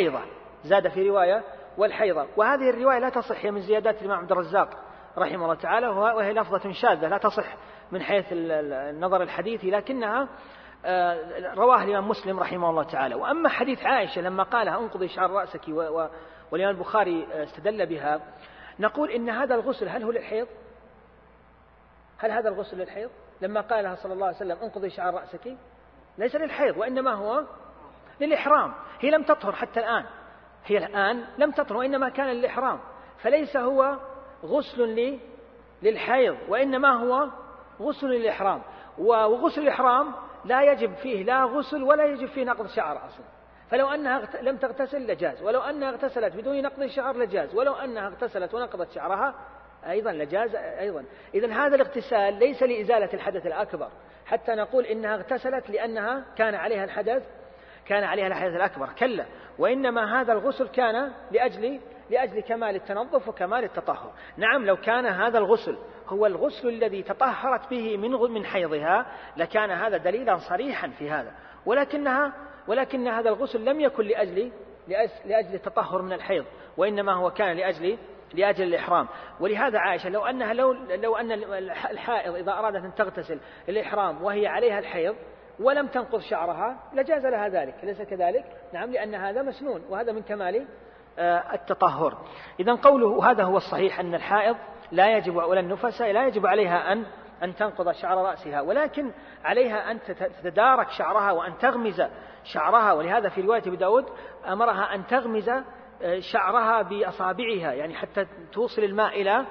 والحيضة، وهذه الرواية لا تصح، هي من زيادات الإمام عبد الرزاق رحمه الله تعالى، وهي لفظة شاذة لا تصح من حيث النظر الحديثي، لكنها رواه الإمام مسلم رحمه الله تعالى. وأما حديث عائشة لما قالها انقضي شعر رأسك والإمام البخاري استدل بها، نقول إن هذا الغسل هل هو للحيض؟ هل هذا الغسل للحيض؟ لما قالها صلى الله عليه وسلم انقضي شعر رأسك، ليس للحيض، وإنما هو للإحرام. هي لم تطهر حتى الآن، هي الآن لم تطهر، وإنما كان للإحرام، فليس هو غسل للحيض، وإنما هو غسل للإحرام. وغسل الإحرام لا يجب فيه لا غسل ولا يجب فيه نقض شعر أصلا، فلو أنها لم تغتسل لجاز، ولو أنها اغتسلت بدون نقض الشعر لجاز، ولو أنها اغتسلت ونقضت شعرها أيضا لجاز أيضا. إذن هذا الاغتسال ليس لإزالة الحدث الأكبر حتى نقول إنها اغتسلت لأنها كان عليها الحدث الأكبر، كلا، وإنما هذا الغسل كان لأجل كمال التنظف وكمال التطهر. نعم، لو كان هذا الغسل هو الغسل الذي تطهرت به من حيضها لكان هذا دليلا صريحا في هذا، ولكن هذا الغسل لم يكن لأجل التطهر من الحيض، وإنما هو كان لأجل الإحرام. ولهذا عائشة لو أن الحائض إذا أرادت أن تغتسل الإحرام وهي عليها الحيض ولم تنقض شعرها لجاز لها ذلك، ليس كذلك؟ نعم، لأن هذا مسنون، وهذا من كمال التطهر. إذن قوله هذا هو الصحيح، أن الحائض لا يجب، ولا النفساء لا يجب عليها أن تنقض شعر رأسها، ولكن عليها أن تتدارك شعرها وأن تغمز شعرها. ولهذا في رواية أبي داود أمرها أن تغمز شعرها بأصابعها، يعني حتى توصل الماء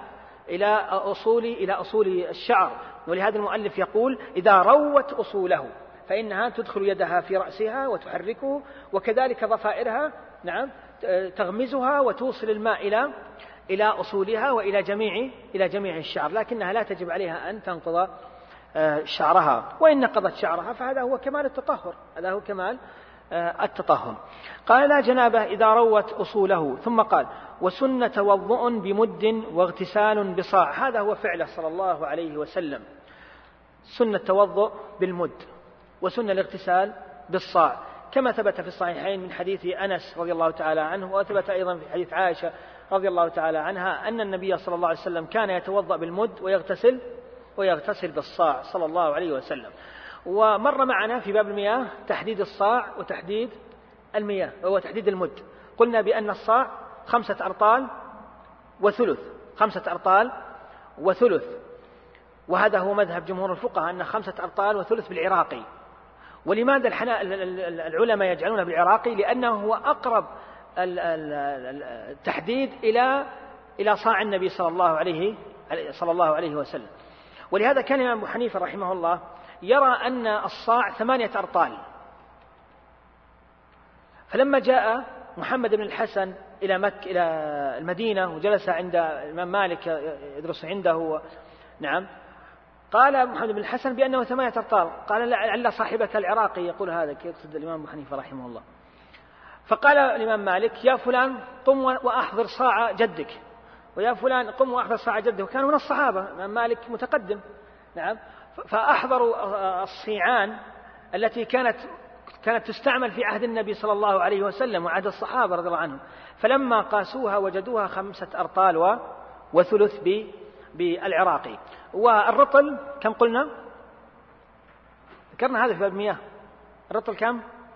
إلى أصول الشعر. ولهذا المؤلف يقول إذا روت أصوله فإنها تدخل يدها في رأسها وتحركه، وكذلك ضفائرها نعم تغمزها وتوصل الماء إلى أصولها وإلى جميع الشعر، لكنها لا تجب عليها أن تنقض شعرها، وإن نقضت شعرها فهذا هو كمال التطهر، هذا هو كمال التطهر. قال لا جنابه إذا روت أصوله. ثم قال وسن توضؤ بمد واغتسال بصاع. هذا هو فعله صلى الله عليه وسلم، سن التوضؤ بالمد وسن الاغتسال بالصاع، كما ثبت في الصحيحين من حديث أنس رضي الله تعالى عنه، وثبت أيضا في حديث عائشة رضي الله تعالى عنها أن النبي صلى الله عليه وسلم كان يتوضأ بالمد ويغتسل بالصاع صلى الله عليه وسلم. ومر معنا في باب المياه تحديد الصاع وتحديد المياه وهو تحديد المد. قلنا بأن الصاع 5 أرطال وثلث، 5 أرطال وثلث، وهذا هو مذهب جمهور الفقهاء أن 5 أرطال وثلث بالعراقي. ولماذا العلماء يجعلون بالعراقي؟ لأنه هو أقرب التحديد إلى صاع النبي صلى الله عليه وسلم. ولهذا كان الإمام أبو حنيفة رحمه الله يرى أن الصاع 8 أرطال. فلما جاء محمد بن الحسن إلى المدينة وجلس عند الإمام مالك يدرس عنده نعم، قال محمد بن الحسن بأنه 8 أرطال. قال لعل صاحبك العراقي يقول هذا، يقصد الإمام أبو حنيفة رحمه الله. فقال الإمام مالك يا فلان قم وأحضر صاع جدك، ويا فلان قم وأحضر صاع جدك، وكانوا من الصحابة، الإمام مالك متقدم نعم. فأحضروا الصيعان التي كانت تستعمل في عهد النبي صلى الله عليه وسلم وعهد الصحابة رضي الله عنهم، فلما قاسوها وجدوها 5 أرطال وثلث بالعراقي. والرطل كم قلنا؟ ذكرنا هذا في باب المياه. الرطل كم؟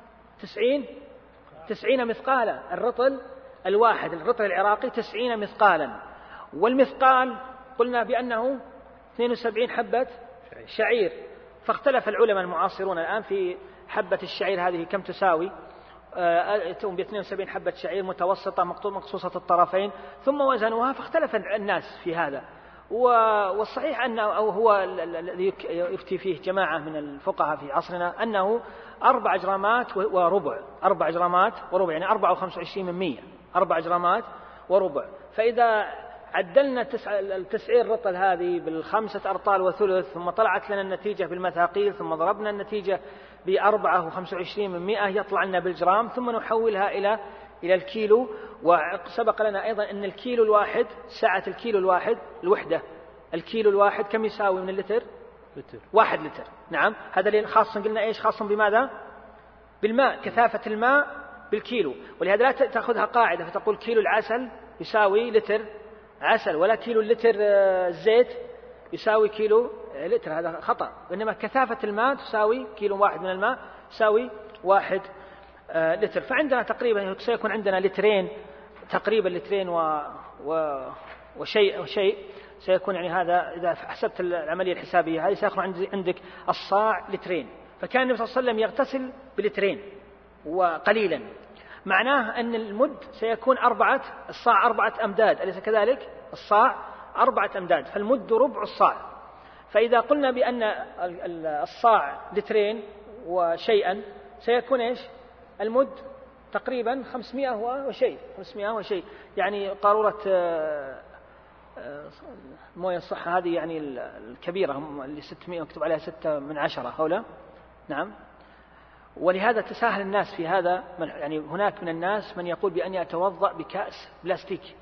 90 مثقالا. الرطل الواحد، الرطل العراقي 90 مثقالا. والمثقال قلنا بأنه 72 حبة شعير. فاختلف العلماء المعاصرون الآن في حبة الشعير هذه كم تساوي. ب 72 حبة شعير متوسطة مقصوصة الطرفين، ثم وزنوها، فاختلف الناس في هذا. والصحيح أنه هو الذي يفتي فيه جماعة من الفقهاء في عصرنا أنه 4 جرامات وربع، 4 جرامات وربع، يعني 24 من 100، 4 جرامات وربع. فإذا عدلنا التسعير رطل هذه بال5 أرطال وثلث، ثم طلعت لنا النتيجة بالمثاقيل، ثم ضربنا النتيجة ب24 من 100، يطلع لنا بالجرام، ثم نحولها إلى الكيلو. وسبق لنا أيضا أن الكيلو الواحد، سعة الكيلو الواحد، الوحدة الكيلو الواحد كم يساوي من اللتر؟ 1 لتر. نعم، هذا اللي خاص قلنا إيش؟ خاص بماذا؟ بالماء، كثافة الماء بالكيلو. ولهذا لا تأخذها قاعدة فتقول كيلو العسل يساوي لتر عسل، ولا كيلو اللتر الزيت يساوي كيلو لتر، هذا خطأ. وإنما كثافة الماء تساوي كيلو واحد من الماء يساوي 1 لتر. فعندنا تقريبا سيكون عندنا لترين، تقريبا لترين وشيء سيكون، يعني هذا إذا حسبت العملية الحسابية هذه سيكون عندك الصاع لترين. فكان النبي صلى الله عليه وسلم يغتسل بلترين وقليلا، معناه أن المد سيكون الصاع 4 أمداد، أليس كذلك؟ الصاع 4 أمداد، فالمد ربع الصاع. فإذا قلنا بأن الصاع لترين وشيئا سيكون إيش؟ المد تقريبا 500 وشيء، يعني قارورة موية الصحة هذه، يعني الكبيرة اللي 600 مكتوب عليها 6 من 10 هؤلاء. نعم. ولهذا تساهل الناس في هذا، يعني هناك من الناس من يقول بأني أتوضأ بكأس بلاستيك،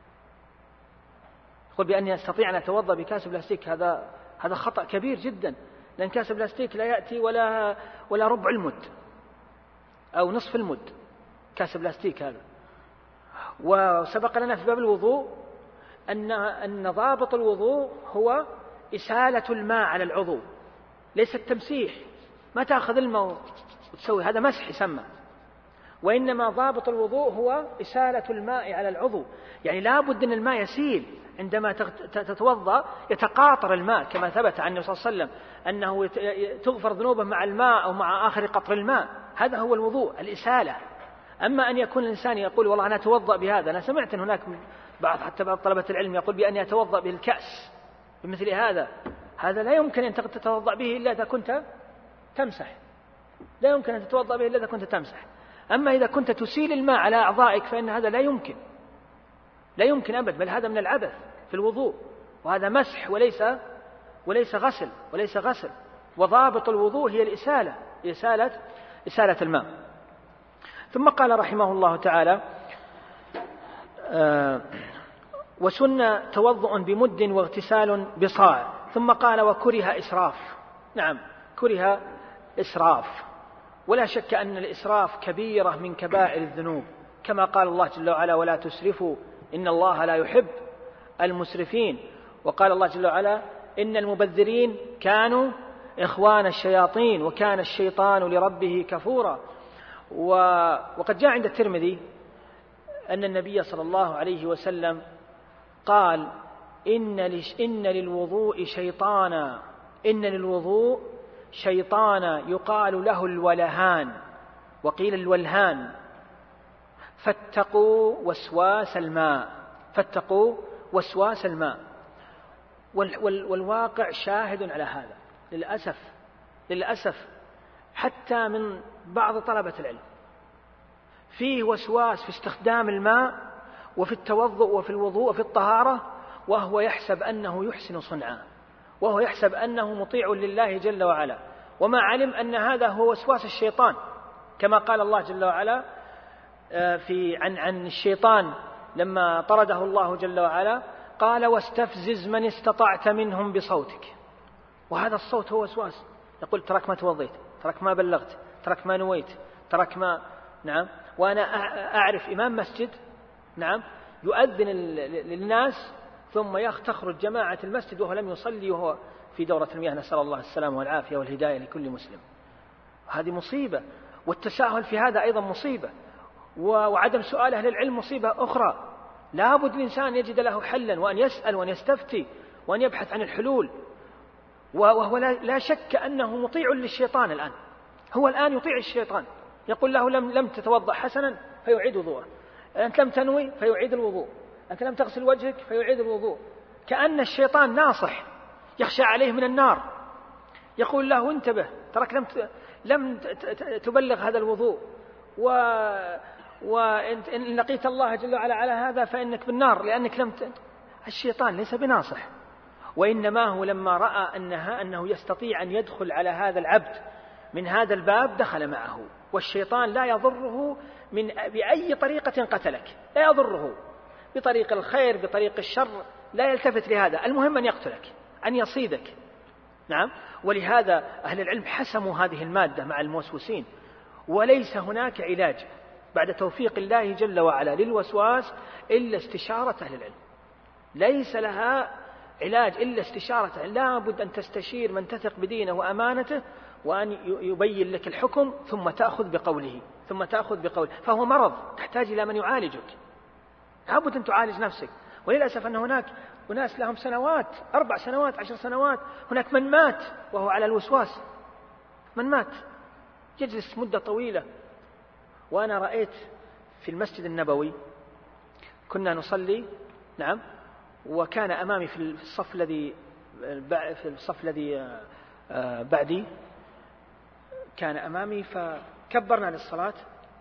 يقول بأني أستطيع أن أتوضأ بكأس بلاستيك. هذا خطأ كبير جدا، لأن كأس بلاستيك لا يأتي ولا ربع المد أو نصف المد، كأس بلاستيك هذا. وسبق لنا في باب الوضوء أن ضابط الوضوء هو إسالة الماء على العضو، ليس التمسيح. ما تأخذ الماء وتسوي، هذا مسح يسمى. وإنما ضابط الوضوء هو إسالة الماء على العضو، يعني لا بد أن الماء يسيل عندما تتوضأ، يتقاطر الماء كما ثبت عن النبي صلى الله عليه وسلم أنه تغفر ذنوبه مع الماء أو مع آخر قطر الماء. هذا هو الوضوء، الإسالة. أما أن يكون الإنسان يقول والله أنا أتوضأ بهذا، أنا سمعت أن هناك حتى بعض طلبة العلم يقول بأن يتوضأ بالكأس بمثل هذا لا يمكن أن تتوضأ به إلا إذا كنت تمسح، لا يمكن أن تتوضأ به إلا إذا كنت تمسح. أما إذا كنت تسيل الماء على أعضائك فإن هذا لا يمكن أبدا، بل هذا من العبث في الوضوء، وهذا مسح وليس غسل. وضابط الوضوء هي إسالة الماء. ثم قال رحمه الله تعالى: وسن توضؤ بمد واغتسال بصاع. ثم قال: وكره إسراف. نعم، كره إسراف، ولا شك أن الإسراف كبيرة من كبائر الذنوب، كما قال الله جل وعلا: ولا تسرفوا إن الله لا يحب المسرفين. وقال الله جل وعلا: إن المبذرين كانوا إخوان الشياطين وكان الشيطان لربه كفورا. وقد جاء عند الترمذي أن النبي صلى الله عليه وسلم قال: إن للوضوء شيطانا يقال له الولهان، وقيل الولهان، فاتقوا وسواس الماء. والواقع شاهد على هذا للأسف حتى من بعض طلبة العلم فيه وسواس في استخدام الماء وفي التوضؤ وفي الوضوء وفي الطهارة، وهو يحسب أنه يحسن صنعا، وهو يحسب أنه مطيع لله جل وعلا، وما علم أن هذا هو وسواس الشيطان، كما قال الله جل وعلا عن الشيطان لما طرده الله جل وعلا: قال: واستفزز من استطعت منهم بصوتك. وهذا الصوت هو وسواس، يقول: ترك ما توضيت، ترك ما بلغت، ترك ما نويت، ترك ما. نعم. وأنا أعرف إمام مسجد، نعم، يؤذن للناس ثم تخرج جماعة المسجد وهو لم يصلي وهو في دورة المياه، نسأل الله السلامة والعافية والهداية لكل مسلم. هذه مصيبة، والتساهل في هذا أيضا مصيبة، وعدم سؤال أهل العلم مصيبة أخرى. لا بد الإنسان يجد له حلا، وأن يسأل وأن يستفتي وأن يبحث عن الحلول. وهو لا شك أنه مطيع للشيطان الآن، هو الآن يطيع الشيطان، يقول له: لم تتوضأ حسنا فيعيد وضوءه، أنت لم تنوي فيعيد الوضوء، أنت لم تغسل وجهك فيعيد الوضوء. كأن الشيطان ناصح يخشى عليه من النار، يقول له: انتبه، ترك لم تبلغ هذا الوضوء، وإن لقيت الله جل وعلا على هذا فإنك بالنار، لأنك الشيطان ليس بناصح، وإنما هو لما رأى أنه يستطيع أن يدخل على هذا العبد من هذا الباب دخل معه. والشيطان لا يضره بأي طريقة قتلك، لا يضره بطريق الخير بطريق الشر، لا يلتفت لهذا، المهم أن يقتلك، أن يصيدك. نعم. ولهذا أهل العلم حسموا هذه المادة مع الموسوسين، وليس هناك علاج بعد توفيق الله جل وعلا للوسواس إلا استشارة أهل العلم، ليس لها علاج إلا استشارة. لا بد أن تستشير من تثق بدينه وأمانته، وأن يبين لك الحكم ثم تأخذ بقوله، فهو مرض تحتاج إلى من يعالجك، لا بد أن تعالج نفسك. وللأسف أن هناك أناس لهم سنوات، 4 سنوات 10 سنوات، هناك من مات وهو على الوسواس، من مات يجلس مدة طويلة. وأنا رأيت في المسجد النبوي كنا نصلي، نعم، وكان أمامي في الصف الذي بعدي كان أمامي، فكبرنا للصلاة،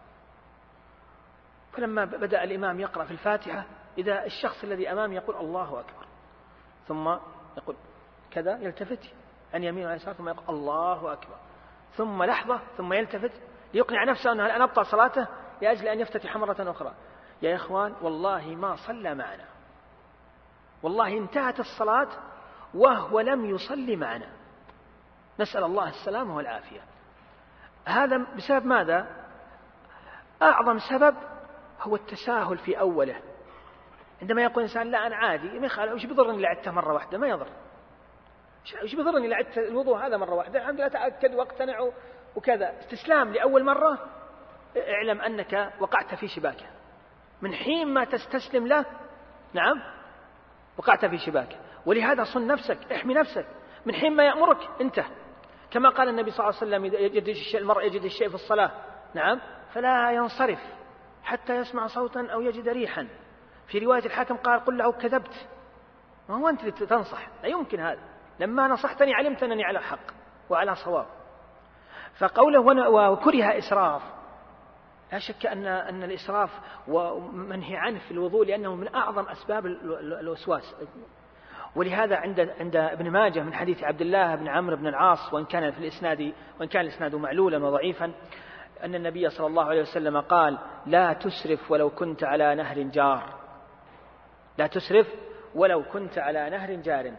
فلما بدأ الإمام يقرأ في الفاتحة إذا الشخص الذي أمامي يقول: الله أكبر، ثم يقول كذا، يلتفت عن يمين وعن يسار، ثم يقول: الله أكبر، ثم لحظة ثم يلتفت ليقنع نفسه أنه الآن أبطل صلاته لأجل أن يفتتح مرة أخرى. يا إخوان، والله ما صلى معنا، والله انتهت الصلاة وهو لم يصلي معنا، نسأل الله السلامة والعافية. هذا بسبب ماذا؟ أعظم سبب هو التساهل في أوله. عندما يقول إنسان: لا أنا عادي، ما يخالف، وش بيضرني لعبته مرة واحدة؟ ما يضر، وش بيضرني لعبت الوضوء هذا مرة واحدة؟ الحمد لله تأكد واقتنع وكذا. استسلام لأول مرة، اعلم أنك وقعت في شباكه. من حين ما تستسلم له، نعم، وقعت في شباكه. ولهذا صن نفسك، احمي نفسك من حين ما يأمرك انت، كما قال النبي صلى الله عليه وسلم: المرء يجد الشيء في الصلاة، نعم، فلا ينصرف حتى يسمع صوتا أو يجد ريحا، في رواية الحاكم قال قل له كذبت، ما هو أنت تنصح، لا يمكن هذا، لما نصحتني علمت أنني على حق وعلى صواب. فقوله وكره إسراف، لا شك أن الإسراف ومنهي عنه في الوضوء لأنه من أعظم أسباب الوسواس. ولهذا عند ابن ماجه من حديث عبد الله بن عمرو بن العاص، وإن كان الإسناد معلولا وضعيفا، أن النبي صلى الله عليه وسلم قال لا تسرف ولو كنت على نهر جار. لا تسرف ولو كنت على نهر جار.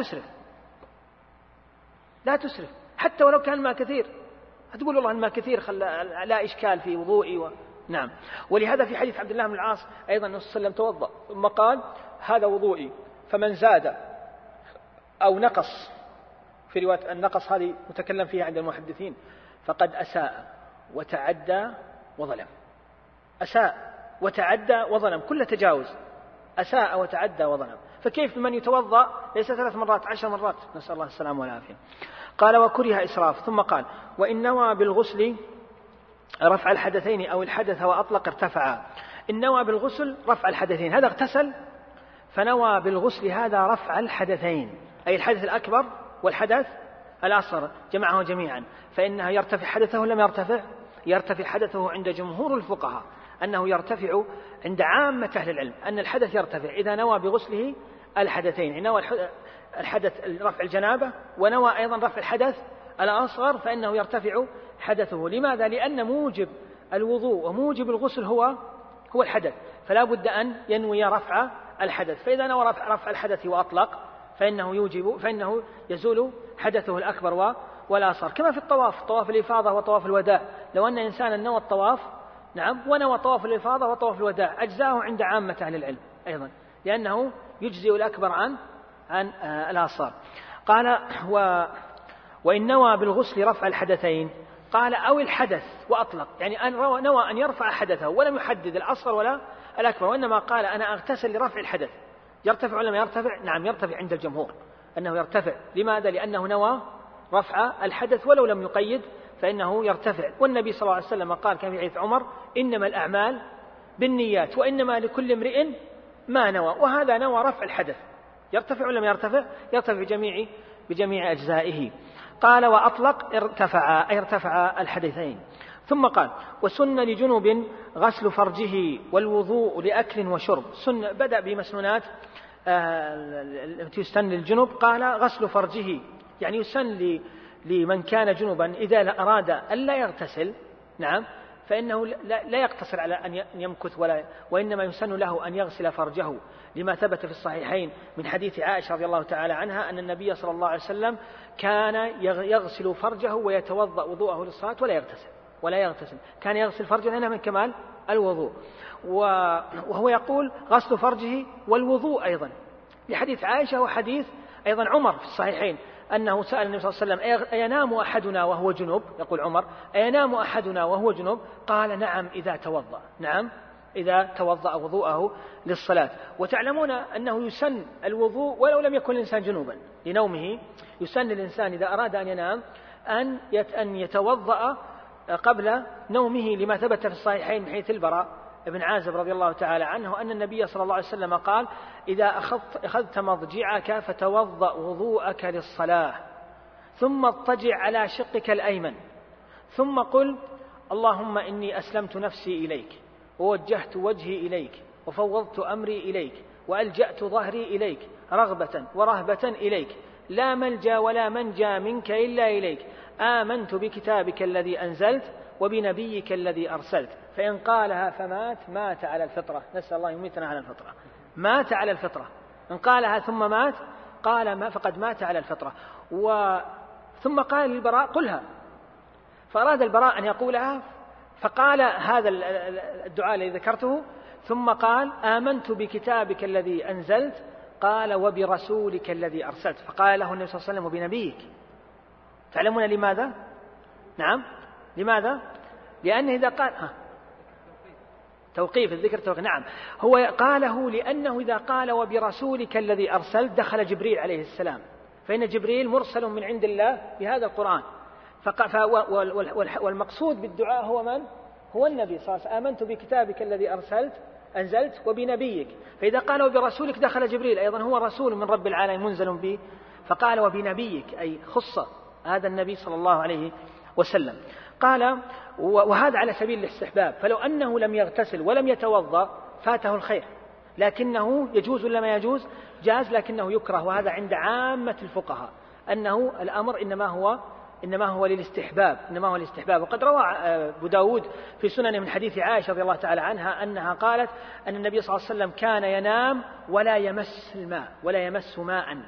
لا تسرف حتى ولو كان الماء كثير. هتقول والله الماء كثير لا إشكال في وضوئي نعم. ولهذا في حديث عبد الله بن العاص أيضا النبي صلى الله عليه وسلم توضأ ثم قال هذا وضوئي، فمن زاد أو نقص، في رواية النقص هذه متكلم فيها عند المحدثين، فقد أساء وتعدى وظلم. أساء وتعدى وظلم، كل تجاوز، أساء وتعدى وظلم. فكيف بمن يتوضأ ليس 3 مرات 10 مرات، نسأل الله السلامة والعافية. قال وكره إسراف، ثم قال وإن نوى بالغسل رفع الحدثين أو الحدث وأطلق ارتفعا. إن نوى بالغسل رفع الحدثين، هذا اغتسل فنوى بالغسل هذا رفع الحدثين، أي الحدث الأكبر والحدث الأصغر جمعه جميعا، فإنه يرتفع حدثه لم يرتفع؟ يرتفع حدثه عند جمهور الفقهاء، أنه يرتفع عند عامة أهل العلم أن الحدث يرتفع إذا نوى بغسله الحدثين، نوى الحدث رفع الجنابة ونوى أيضا رفع الحدث الأصغر، فإنه يرتفع حدثه. لماذا؟ لأن موجب الوضوء وموجب الغسل هو الحدث، فلا بد أن ينوي رفع الحدث. فإذا نوى رفع الحدث وأطلق فإنه يزول حدثه الأكبر والأصغر. كما في طواف الإفاضة وطواف الوداع، لو أن إنسانا نوى الطواف نعم ونوى طواف الإفاضة وطواف الوداع أجزاه عند عامة أهل العلم أيضا، لأنه يجزئ الأكبر عن الأصغر. قال وإن نوى بالغسل رفع الحدثين، قال أو الحدث وأطلق، يعني نوى أن يرفع حدثه ولم يحدد الأصغر ولا الأكبر، وإنما قال أنا أغتسل لرفع الحدث. يرتفع ولا ما يرتفع؟ نعم يرتفع عند الجمهور أنه يرتفع. لماذا؟ لأنه نوى رفع الحدث ولو لم يقيد فإنه يرتفع. والنبي صلى الله عليه وسلم قال كما في حديث عمر إنما الأعمال بالنيات وإنما لكل امرئ ما نوى، وهذا نوى رفع الحدث. يرتفع ولا ما يرتفع؟ يرتفع بجميع أجزائه. قال وأطلق ارتفع الحدثين. ثم قال وسن لجنب غسل فرجه والوضوء لأكل وشرب. بدأ بمسنونات التي يسن للجنب، قال غسل فرجه يعني يسن لمن كان جنبا إذا أراد أن لا يغتسل نعم فإنه لا يقتصر على أن يمكث وإنما يسن له أن يغسل فرجه، لما ثبت في الصحيحين من حديث عائشة رضي الله تعالى عنها أن النبي صلى الله عليه وسلم كان يغسل فرجه ويتوضأ وضوءه للصلاة ولا يغتسل، كان يغسل فرجه لأنه من كمال الوضوء. وهو يقول غسل فرجه والوضوء أيضا لحديث عائشة وحديث أيضا عمر في الصحيحين أنه سأل النبي صلى الله عليه وسلم أينام أحدنا وهو جنوب، يقول عمر أينام أحدنا وهو جنوب؟ قال نعم إذا توضأ وضوءه للصلاة. وتعلمون أنه يسن الوضوء ولو لم يكن الإنسان جنوبا لنومه، يسن الإنسان إذا أراد أن ينام أن يتوضأ قبل نومه، لما ثبت في الصحيحين من حديث البراء ابن عازب رضي الله تعالى عنه أن النبي صلى الله عليه وسلم قال إذا أخذت مضجعك فتوضأ وضوءك للصلاة ثم اضطجع على شقك الأيمن ثم قل اللهم إني أسلمت نفسي إليك ووجهت وجهي إليك وفوضت أمري إليك وألجأت ظهري إليك رغبة ورهبة إليك لا ملجأ ولا منجا منك إلا إليك آمنت بكتابك الذي أنزلت وبنبيك الذي أرسلت. فإن قالها مات على الفطرة، نسأل الله يميتنا على الفطرة، مات على الفطرة. إن قالها ثم مات قال فقد مات على الفطرة. ثم قال للبراء قلها، فأراد البراء أن يقولها فقال هذا الدعاء الذي ذكرته ثم قال آمنت بكتابك الذي أنزلت قال وبرسولك الذي أرسلت، فقال له النبي صلى الله عليه وسلم وبنبيك. تعلمون لماذا؟ نعم لماذا؟ لأنه إذا قال توقيف الذكر توقيف. نعم هو قاله لأنه إذا قال وبرسولك الذي أرسلت دخل جبريل عليه السلام، فإن جبريل مرسل من عند الله بهذا القرآن، والمقصود بالدعاء هو من؟ هو النبي صلى الله عليه وسلم. آمنت بكتابك الذي أرسلت أنزلت وبنبيك. فإذا قال وبرسولك دخل جبريل أيضا هو رسول من رب العالمين منزل به، فقال وبنبيك أي خص هذا النبي صلى الله عليه وسلم. قال وهذا على سبيل الاستحباب، فلو أنه لم يغتسل ولم يتوضأ فاته الخير، لكنه يجوز ولا ما يجوز؟ جاز، لكنه يكره، وهذا عند عامة الفقهاء أنه الأمر إنما هو للاستحباب. وقد روى أبو داود في سننه من حديث عائشة رضي الله تعالى عنها أنها قالت أن النبي صلى الله عليه وسلم كان ينام ولا يمس الماء ولا يمس ماء،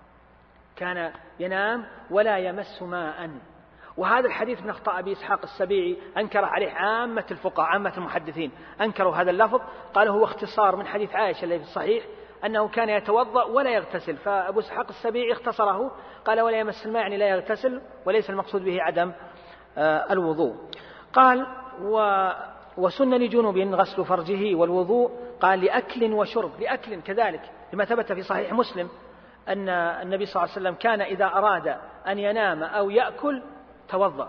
كان ينام ولا يمس ماء. وهذا الحديث من أخطاء أبي إسحاق السبيعي أنكر عليه عامة الفقهاء عامة المحدثين، أنكروا هذا اللفظ، قالوا هو اختصار من حديث عائشة الذي في الصحيح أنه كان يتوضأ ولا يغتسل، فأبو إسحاق السبيعي اختصره قال ولا يمس الماء يعني لا يغتسل، وليس المقصود به عدم الوضوء. قال وسن لجنب غسل فرجه والوضوء، قال لأكل وشرب، لأكل كذلك لما ثبت في صحيح مسلم أن النبي صلى الله عليه وسلم كان إذا أراد أن ينام أو يأكل توضأ،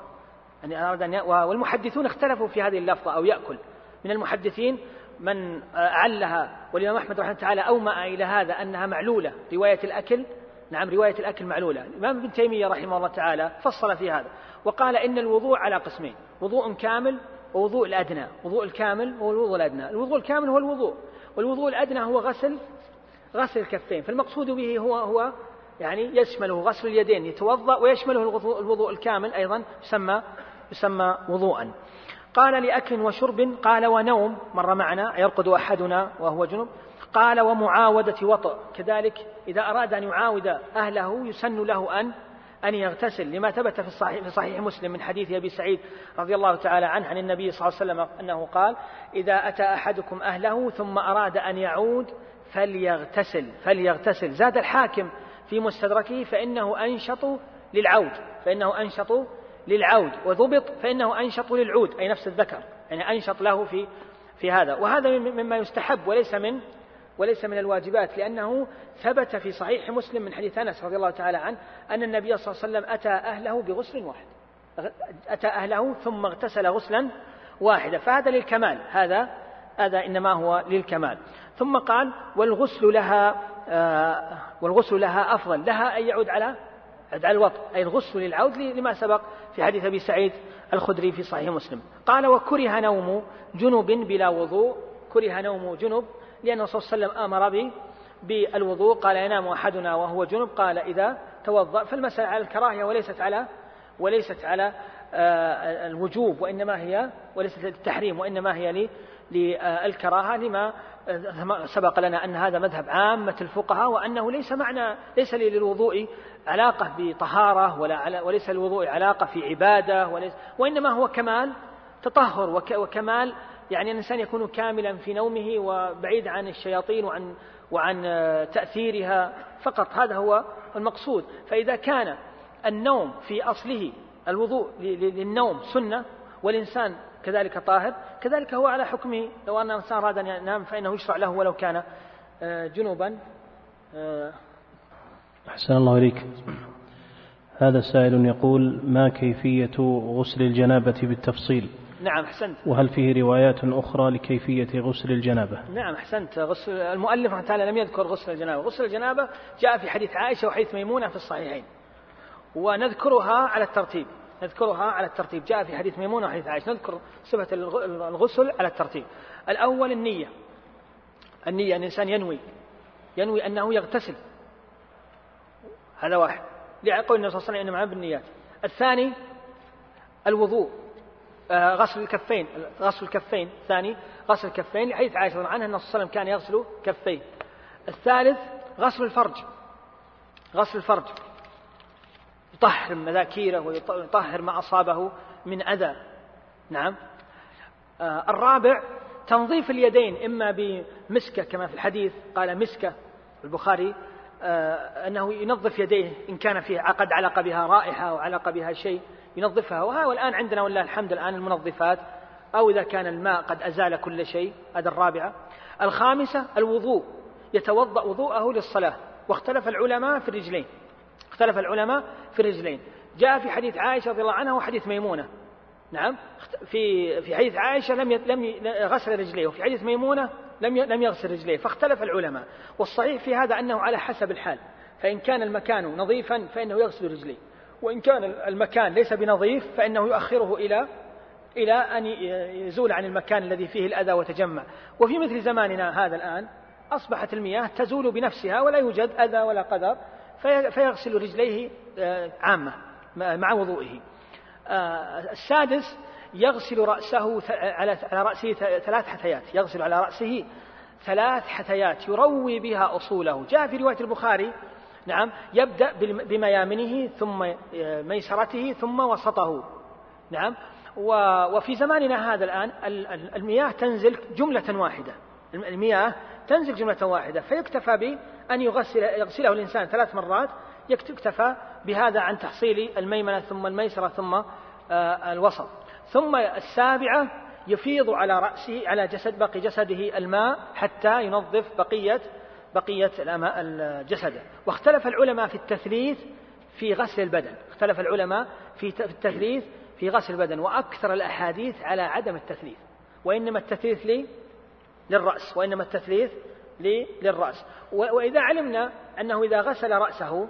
والمحدثون اختلفوا في هذه اللفظة أو يأكل. من المحدثين من علها، والإمام أحمد رحمه الله تعالى أومأ إلى هذا أنها معلولة رواية الأكل، نعم رواية الأكل معلولة. الإمام ابن تيمية رحمه الله تعالى فصل في هذا وقال إن الوضوء على قسمين، وضوء كامل ووضوء الأدنى. وضوء الكامل هو الوضوء الأدنى، الوضوء الكامل هو الوضوء، والوضوء الأدنى هو غسل الكفين، فالمقصود به هو يعني يشمله غسل اليدين يتوضأ، ويشمله الوضوء الكامل أيضا يسمى وضوءا. قال لأكل وشرب، قال ونوم، مر معنا يرقد أحدنا وهو جنب. قال ومعاودة وطأ، كذلك إذا أراد أن يعاود أهله يسن له أن يغتسل، لما ثبت في صحيح مسلم من حديث أبي سعيد رضي الله تعالى عنه عن النبي صلى الله عليه وسلم أنه قال إذا أتى أحدكم أهله ثم أراد أن يعود فليغتسل. زاد الحاكم في مستدركه فإنه أنشط للعود، وضبط فإنه أنشط للعود، أي نفس الذكر، يعني أنشط له في هذا. وهذا مما يستحب وليس من الواجبات، لأنه ثبت في صحيح مسلم من حديث أنس رضي الله تعالى عنه أن النبي صلى الله عليه وسلم أتى أهله بغسل واحد، أتى أهله ثم اغتسل غسلا واحدا، فهذا للكمال، هذا إنما هو للكمال. ثم قال والغسل لها أفضل، لها أن يعود على الوطء، أي الغسل للعود لما سبق في حديث أبي سعيد الخدري في صحيح مسلم. قال وكره نوم جنب بلا وضوء، كره نوم جنب لأن الرسول صلى الله عليه وسلم أمر بالوضوء، قال ينام أحدنا وهو جنب، قال إذا توضأ، فالمسألة على الكراهية وليست على الوجوب، وليست للتحريم، وإنما هي للكراهة، لما سبق لنا أن هذا مذهب عامة الفقهاء، وأنه ليس للوضوء علاقة بطهارة وليس للوضوء علاقة في عبادة، وإنما هو كمال تطهر وكمال، يعني الإنسان يكون كاملا في نومه وبعيد عن الشياطين وعن تأثيرها فقط، هذا هو المقصود. فإذا كان النوم في أصله الوضوء للنوم سنة، والإنسان كذلك طاهر، كذلك هو على حكمه، لو أن الإنسان أراد أن ينام فإنه يشرع له ولو كان جنوبا. أحسن الله إليك. هذا سائل يقول ما كيفية غسل الجنابة بالتفصيل؟ نعم أحسنت. وهل فيه روايات أخرى لكيفية غسل الجنابة؟ نعم أحسنت. المؤلف رحمه الله لم يذكر غسل الجنابة. غسل الجنابة جاء في حديث عائشة وحديث ميمونة في الصحيحين، ونذكرها على الترتيب. جاء في حديث ميمونة وحديث عائشة، نذكر صفة الغسل على الترتيب. الأول النية أن الإنسان ينوي أنه يغتسل، هذا واحد، لقول النبي صلى الله عليه وسلم إنما بالنيات. الثاني الوضوء، غسل الكفين. ثاني غسل الكفين لحديث عائشة رضي الله عنها أن الرسول صلى الله عليه وسلم كان يغسل كفيه. الثالث غسل الفرج، يطهر مذاكيره ويطهر ما أصابه من أذى. نعم. الرابع تنظيف اليدين، إما بمسكة كما في الحديث قال مسكة البخاري، أنه ينظف يديه إن كان فيه قد علق بها رائحة أو علق بها شيء ينظفها، والآن عندنا والله الحمد الآن المنظفات، أو إذا كان الماء قد أزال كل شيء. هذا الرابعة. الخامسة الوضوء، يتوضأ وضوءه للصلاة، واختلف العلماء في الرجلين. جاء في حديث عائشة رضي الله عنها وحديث ميمونة. نعم. في حديث عائشة لم غسل رجليه، وفي حديث ميمونة لم يغسل رجليه، فاختلف العلماء، والصحيح في هذا أنه على حسب الحال، فإن كان المكان نظيفا فإنه يغسل رجليه، وإن كان المكان ليس بنظيف فإنه يؤخره إلى أن يزول عن المكان الذي فيه الأذى وتجمع. وفي مثل زماننا هذا الآن أصبحت المياه تزول بنفسها ولا يوجد أذى ولا قدر، فيغسل رجليه عامة مع وضوئه. السادس يغسل رأسه على رأسه 3 حثيات، يغسل على رأسه 3 حثيات يروي بها أصوله. جاء في رواية البخاري نعم يبدأ بميامنه ثم ميسرته ثم وسطه نعم. وفي زماننا هذا الآن المياه تنزل جملة واحدة، المياه تنزل جملة واحدة، فيكتفى بأن يغسله الإنسان 3 مرات، يكتفى بهذا عن تحصيل الميمنة ثم الميسرة ثم الوسط. ثم السابعة يفيض على رأسه على باقي جسده الماء حتى ينظف بقية الجسد. واختلف العلماء في التثليث في غسل البدن، اختلف العلماء في التثليث في غسل البدن، وأكثر الأحاديث على عدم التثليث، وإنما التثليث للرأس، وإنما التثليث للرأس. وإذا علمنا أنه إذا غسل رأسه،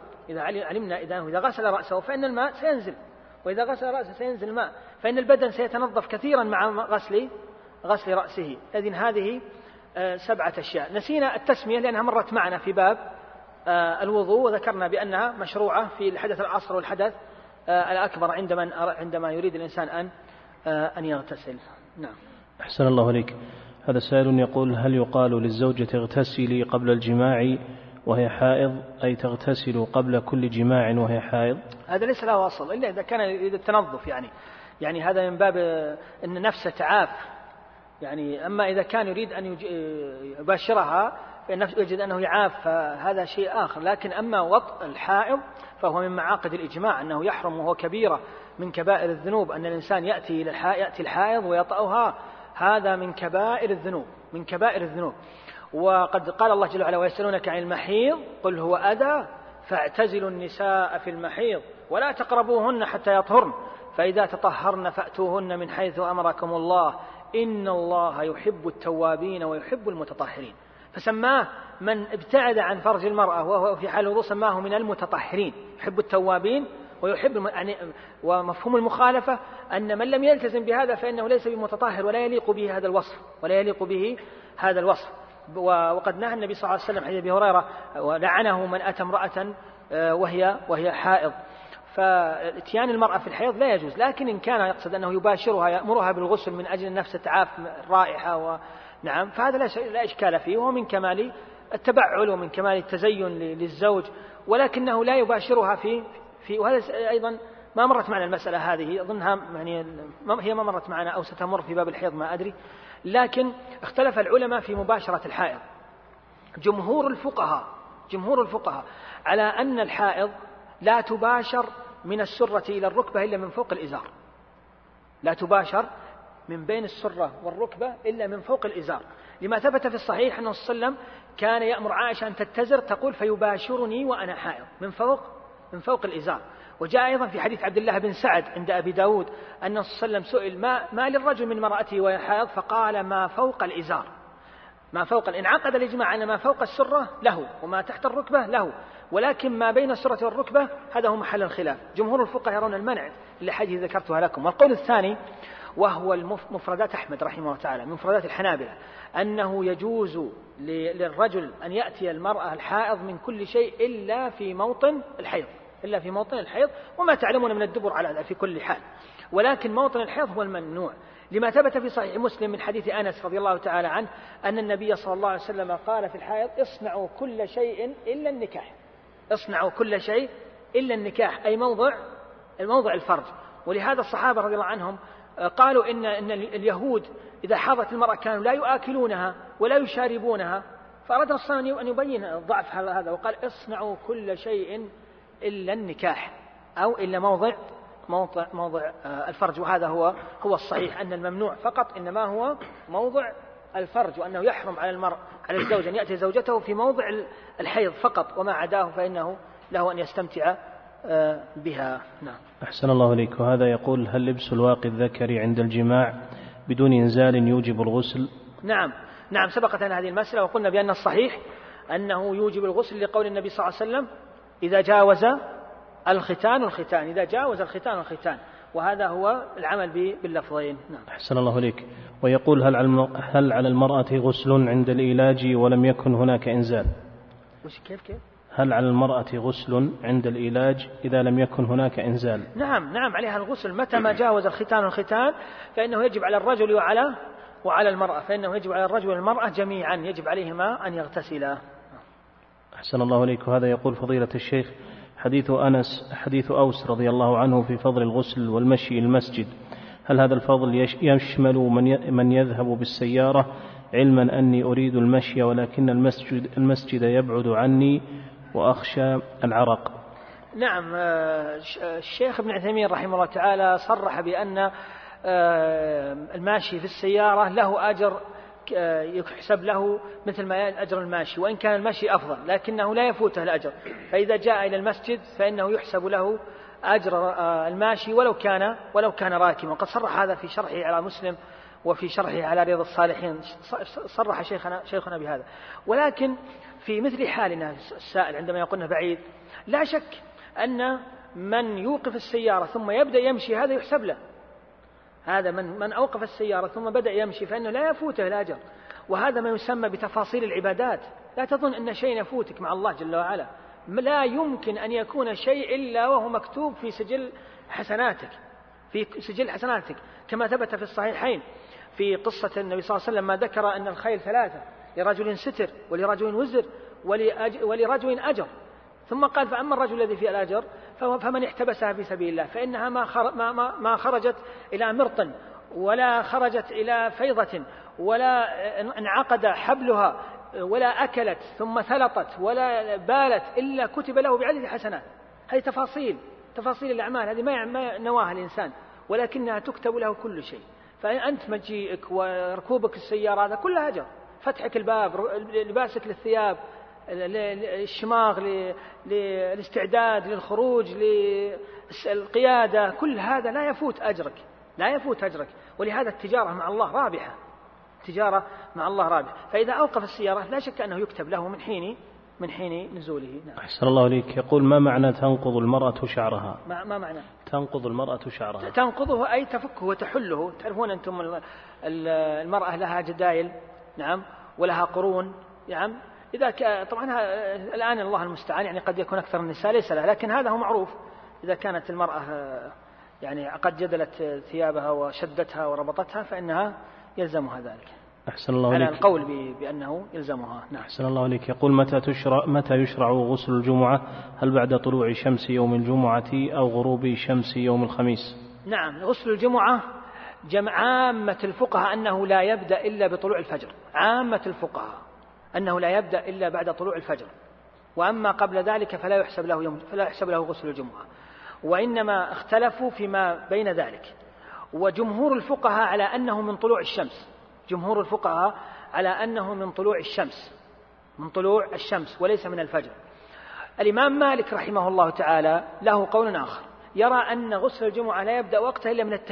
إذا غسل رأسه فإن الماء سينزل، وإذا غسل رأسه سينزل الماء، فإن البدن سيتنظف كثيرا مع غسل رأسه. إذن هذه 7 أشياء. نسينا التسمية لأنها مرت معنا في باب الوضوء، وذكرنا بأنها مشروعة في الحدث الأصغر والحدث الأكبر عندما يريد الإنسان أن يغتسل. نعم. أحسن الله عليك. هذا سائل يقول: هل يقال للزوجة اغتسلي قبل الجماع وهي حائض، أي تغتسل قبل كل جماع وهي حائض؟ هذا ليس له أصل إلا إذا كان يريد التنظف، يعني هذا من باب أن نفسه تعاف، يعني أما إذا كان يريد أن يباشرها فإنه يجد أنه يعاف، هذا شيء آخر. لكن أما وطء الحائض فهو من معاقد الإجماع أنه يحرم، وهو كبيرة من كبائر الذنوب، أن الإنسان يأتي الحائض ويطأها، هذا من كبائر الذنوب. وقد قال الله جل وعلا: ويسألونك عن المحيض قل هو أذى فاعتزلوا النساء في المحيض ولا تقربوهن حتى يطهرن فإذا تطهرن فأتوهن من حيث أمركم الله إن الله يحب التوابين ويحب المتطهرين. فسماه من ابتعد عن فرج المرأة وهو في حال الوضوء سماه من المتطهرين، يحب التوابين ويحب ومفهوم المخالفة أن من لم يلتزم بهذا فإنه ليس بمتطهر ولا يليق به هذا الوصف. وقد نهى النبي صلى الله عليه وسلم حديث أبي هريرة: ولعنه من أتى امرأة وهي حائض. فاتيان المرأة في الحيض لا يجوز، لكن إن كان يقصد أنه يباشرها يأمرها بالغسل من أجل النفس تعاف الرائحة نعم، فهذا لا إشكال فيه، وهو من كمال التبعل ومن كمال التزين للزوج، ولكنه لا يباشرها في وهذا أيضا ما مرت معنا المسألة هذه، أظنها هي ما مرت معنا أو ستمر في باب الحيض ما أدري. لكن اختلف العلماء في مباشرة الحائض. جمهور الفقهاء على أن الحائض لا تباشر من السرة إلى الركبة إلا من فوق الإزار، لا تباشر من بين السرة والركبة إلا من فوق الإزار، لما ثبت في الصحيح أنه صلى الله عليه وسلم كان يأمر عائشة أن تتزر، تقول: فيباشرني وأنا حائض من فوق الإزار. وجاء أيضا في حديث عبد الله بن سعد عند أبي داود أن صلى الله عليه وسلم سئل: ما للرجل من مرأته وهي حائض؟ فقال: ما فوق الإزار. انعقد الإجماع أن ما فوق السرة له وما تحت الركبة له، ولكن ما بين السرة والركبة هذا هو محل الخلاف. جمهور الفقهاء يرون المنع للحديث ذكرتها لكم. والقول الثاني وهو مفردات أحمد رحمه الله تعالى من مفردات الحنابلة، أنه يجوز للرجل أن يأتي المرأة الحائض من كل شيء إلا في موطن الحيض، وما تعلمون من الدبر على في كل حال، ولكن موطن الحيض هو الممنوع، لما ثبت في صحيح مسلم من حديث أنس رضي الله تعالى عنه أن النبي صلى الله عليه وسلم قال في الحائض: اصنعوا كل شيء إلا النكاح، أي موضع الفرج. ولهذا الصحابة رضي الله عنهم قالوا إن اليهود إذا حاضت المرأة كانوا لا يؤكلونها ولا يشاربونها، فأراد الرسول أن يبين ضعف هذا وقال: اصنعوا كل شيء إلا النكاح، أو إلا موضع الفرج. وهذا هو الصحيح، أن الممنوع فقط إنما هو موضع الفرج، وأنه يحرم على الزوج أن يأتي زوجته في موضع الحيض فقط، وما عداه فإنه له أن يستمتع بها. نعم. أحسن الله إليك. وهذا يقول: هل لبس الواقي الذكري عند الجماع بدون إنزال يوجب الغسل؟ نعم، نعم سبقت لنا هذه المسألة وقلنا بأن الصحيح أنه يوجب الغسل لقول النبي صلى الله عليه وسلم إذا جاوز الختان الختان، إذا جاوز الختان الختان، وهذا هو العمل باللفظين. نعم. أحسن الله إليك. ويقول هل على المرأة غسل عند الإيلاج ولم يكن هناك إنزال؟ كيف؟ هل على المرأة غسل عند الإيلاج إذا لم يكن هناك إنزال؟ نعم عليها الغسل متى ما جاوز الختان الختان، فإنه يجب على الرجل وعلى المرأة، فإنه يجب على الرجل والمرأة جميعا يجب عليهما أن يغتسلا. أحسن الله إليك. وهذا يقول فضيلة الشيخ حديث أوس رضي الله عنه في فضل الغسل والمشي المسجد، هل هذا الفضل يشمل من يذهب بالسيارة، علما أني أريد المشي ولكن المسجد يبعد عني وأخشى العرق؟ نعم، الشيخ ابن عثيمين رحمه الله تعالى صرح بأن الماشي في السيارة له أجر يحسب له مثل ما أجر الماشي، وإن كان المشي أفضل لكنه لا يفوته الأجر، فإذا جاء إلى المسجد فإنه يحسب له أجر الماشي ولو كان راكبا. وقد صرح هذا في شرحه على مسلم وفي شرحه على رياض الصالحين، صرح شيخنا بهذا. ولكن في مثل حالنا السائل عندما يقولنا بعيد، لا شك أن من يوقف السيارة ثم يبدأ يمشي هذا يحسب له، هذا من أوقف السيارة ثم بدأ يمشي فإنه لا يفوته الأجر، وهذا ما يسمى بتفاصيل العبادات. لا تظن أن شيء يفوتك مع الله جل وعلا، لا يمكن أن يكون شيء إلا وهو مكتوب في سجل حسناتك، كما ثبت في الصحيحين في قصة النبي صلى الله عليه وسلم ما ذكر أن الخيل ثلاثة، لرجل ستر ولرجل وزر ولرجل أجر، ثم قال فأما الرجل الذي فيه الأجر فمن احتبسها في سبيل الله فإنها ما خرجت إلى مرط ولا خرجت إلى فيضة ولا انعقد حبلها ولا أكلت ثم ثلطت ولا بالت إلا كتب له بعدد حسنات. هذه تفاصيل الأعمال، هذه ما نواها الإنسان، ولكنها تكتب له كل شيء. فأنت مجيئك وركوبك السيارة هذا كله أجر، فتحك الباب، لباسك للثياب، الشماغ للاستعداد للخروج، للقيادة، كل هذا لا يفوت أجرك. ولهذا التجارة مع الله رابحة، فإذا أوقف السيارة لا شك أنه يكتب له من حين نزوله. نعم. أحسن الله إليك. يقول ما معنى تنقض المرأة شعرها؟ ما معنى تنقض المرأة شعرها؟ تنقضه أي تفكه وتحله. تعرفون أنتم المرأة لها جدايل، نعم، ولها قرون، نعم. طبعا الآن الله المستعان، يعني قد يكون أكثر النساء ليس لها، لكن هذا هو معروف. إذا كانت المرأة يعني قد جدلت ثيابها وشدتها وربطتها فإنها يلزمها ذلك. أحسن الله عليك. على القول بأنه يلزمها. نعم. أحسن الله عليك. يقول متى يشرع غسل الجمعة؟ هل بعد طلوع شمس يوم الجمعة أو غروب شمس يوم الخميس؟ نعم، غسل الجمعة عامة الفقهاء أنه لا يبدأ إلا بطلوع الفجر، عامة الفقهاء أنه لا يبدأ إلا بعد طلوع الفجر، وأما قبل ذلك فلا يحسب له غسل الجمعة، وإنما اختلفوا فيما بين ذلك. وجمهور الفقهاء على أنه من طلوع الشمس وليس من الفجر. الإمام مالك رحمه الله تعالى له قول آخر، يرى أن غسل الجمعة لا يبدأ وقته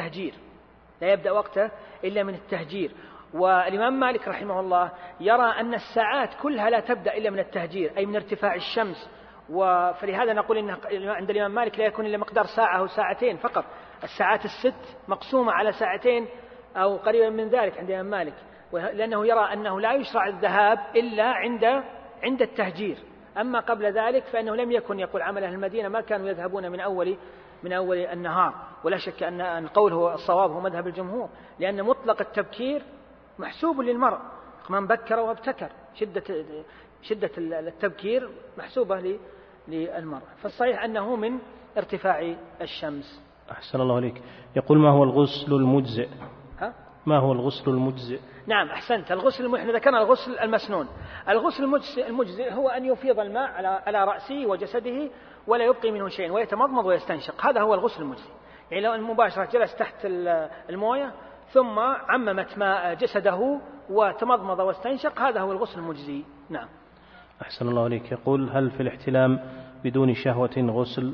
إلا من التهجير، والإمام مالك رحمه الله يرى أن الساعات كلها لا تبدأ إلا من التهجير، أي من ارتفاع الشمس. فلهذا نقول إن عند الإمام مالك لا يكون إلا مقدار ساعة أو ساعتين فقط، الساعات الست مقسومة على ساعتين أو قريبا من ذلك عند الإمام مالك، لأنه يرى أنه لا يشرع الذهاب إلا عند التهجير. أما قبل ذلك فإنه لم يكن يقول عمل أهل المدينة ما كانوا يذهبون من أول النهار، ولا شك أن القول هو الصواب، هو مذهب الجمهور، لأن مطلق التبكير محسوب للمرء، من بكر وابتكر، شدة التبكير محسوبة للمرء، فالصحيح أنه من ارتفاع الشمس. أحسن الله عليك. يقول ما هو الغسل المجزئ؟ ما هو الغسل المجزئ؟ نعم أحسنت. الغسل احنا ذكرنا الغسل المسنون. الغسل المجزئ هو أن يفيض الماء على رأسه وجسده ولا يبقي منه شيء ويتمضمض ويستنشق، هذا هو الغسل المجزئ. يعني لو مباشرة جلس تحت الموية ثم عممت ماء جسده وتمضمض واستنشق، هذا هو الغسل المجزئ. نعم. أحسن الله عليك. يقول هل في الاحتلام بدون شهوة غسل؟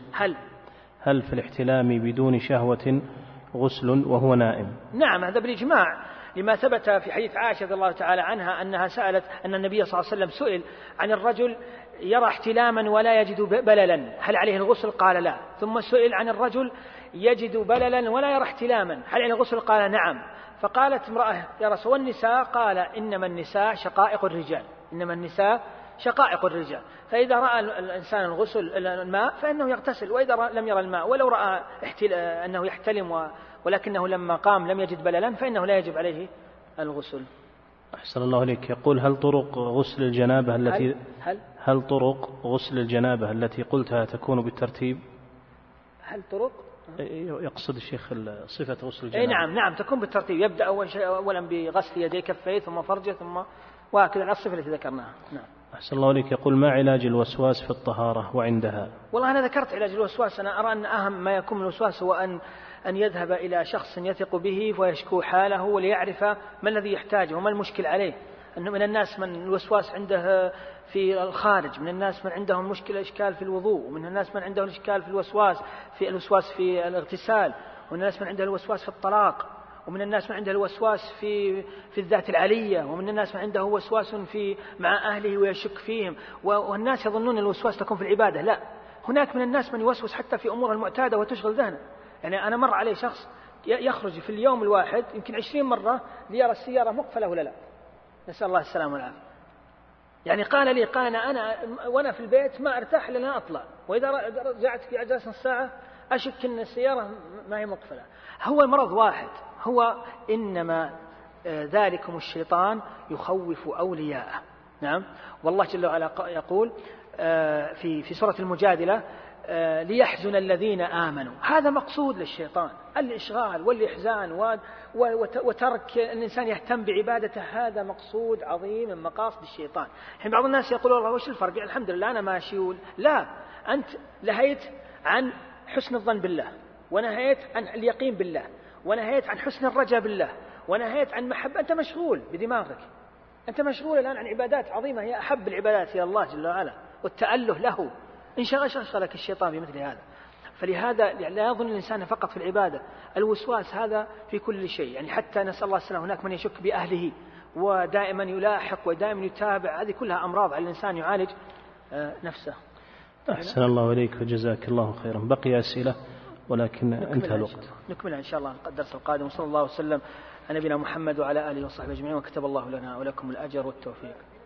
هل في الاحتلام بدون شهوة غسل وهو نائم؟ نعم، هذا بالإجماع، لما ثبت في حديث عائشة رضي الله تعالى عنها أنها سألت أن النبي صلى الله عليه وسلم سئل عن الرجل يرى احتلاما ولا يجد بللا هل عليه الغسل؟ قال لا. ثم سئل عن الرجل يجد بللا ولا يرى احتلاما هل عليه الغسل؟ قال نعم. فقالت امرأة يا رسول والنساء؟ قال إنما النساء شقائق الرجال، إنما النساء شقائق الرجال. فإذا رأى الإنسان الغسل الماء فإنه يغتسل، وإذا لم يرى الماء ولو رأى أنه يحتلم ولكنه لما قام لم يجد بللا فإنه لا يجب عليه الغسل. أحسن الله إليك. يقول هل طرق غسل الجنابة التي هل طرق غسل الجنابة التي قلتها تكون بالترتيب؟ هل طرق؟ يقصد الشيخ صفة غسل الجنابة. نعم تكون بالترتيب، يبدأ أولا بغسل يديه كفيه ثم فرجه ثم وهكذا على الصفة التي ذكرناها. نعم. أحسن الله إليك. يقول ما علاج الوسواس في الطهارة وعندها؟ والله أنا ذكرت علاج الوسواس. أنا أرى أن أهم ما يكون من الوسواس هو أن يذهب إلى شخص يثق به ويشكو حاله وليعرف ما الذي يحتاجه وما المشكل عليه. أنه من الناس من الوسواس عنده في الخارج، من الناس من عندهم مشكلة إشكال في الوضوء، ومن الناس من عندهم إشكال في الوسواس في الاغتسال، ومن الناس من عنده الوسواس في الطلاق، ومن الناس من عنده الوسواس في الذات العلية، ومن الناس من عنده وسواس مع أهله ويشك فيهم. والناس يظنون الوسواس تكون في العبادة، لا، هناك من الناس من يوسوس حتى في أمور المعتادة وتشغل ذهنه. يعني أنا مر عليه شخص يخرج في اليوم الواحد يمكن 20 مرة ليرى السيارة مقفلة ولا لا، نسأل الله السلامة والعافية. يعني قال لي أنا وأنا في البيت ما أرتاح لأن أطلع، وإذا رجعت في أجلس نص ساعة أشك أن السيارة ما هي مقفلة. هو مرض واحد، هو إنما ذلكم الشيطان يخوف أولياءه. نعم. والله جل وعلا يقول في سورة المجادلة ليحزن الذين آمنوا. هذا مقصود للشيطان، الإشغال والإحزان وترك الإنسان يهتم بعبادته، هذا مقصود عظيم من مقاصد الشيطان. حين بعض الناس يقول والله وش الفرق؟ الحمد لله أنا ماشي. لا، أنت لهيت عن حسن الظن بالله، ونهيت عن اليقين بالله، ونهيت عن حسن الرجاء بالله، ونهيت عن محبة. أنت مشغول بدماغك، أنت مشغول الآن عن عبادات عظيمة هي أحب العبادات إلى الله جل وعلا، والتأله له. إن شغلك الشيطان بمثل هذا. فلهذا لا يظن الإنسان فقط في العبادة، الوسواس هذا في كل شيء. يعني حتى نسأل الله السلامة هناك من يشك بأهله ودائما يلاحق ودائما يتابع، هذه كلها أمراض على الإنسان يعالج نفسه. أحسن الله إليك وجزاك الله خيرا. بقي أسئلة ولكن انتهى الوقت. نكملها إن شاء الله الدرس القادم. وصلى الله وسلم على نبينا محمد وعلى آله وصحبه أجمعين، وكتب الله لنا ولكم الأجر والتوفيق.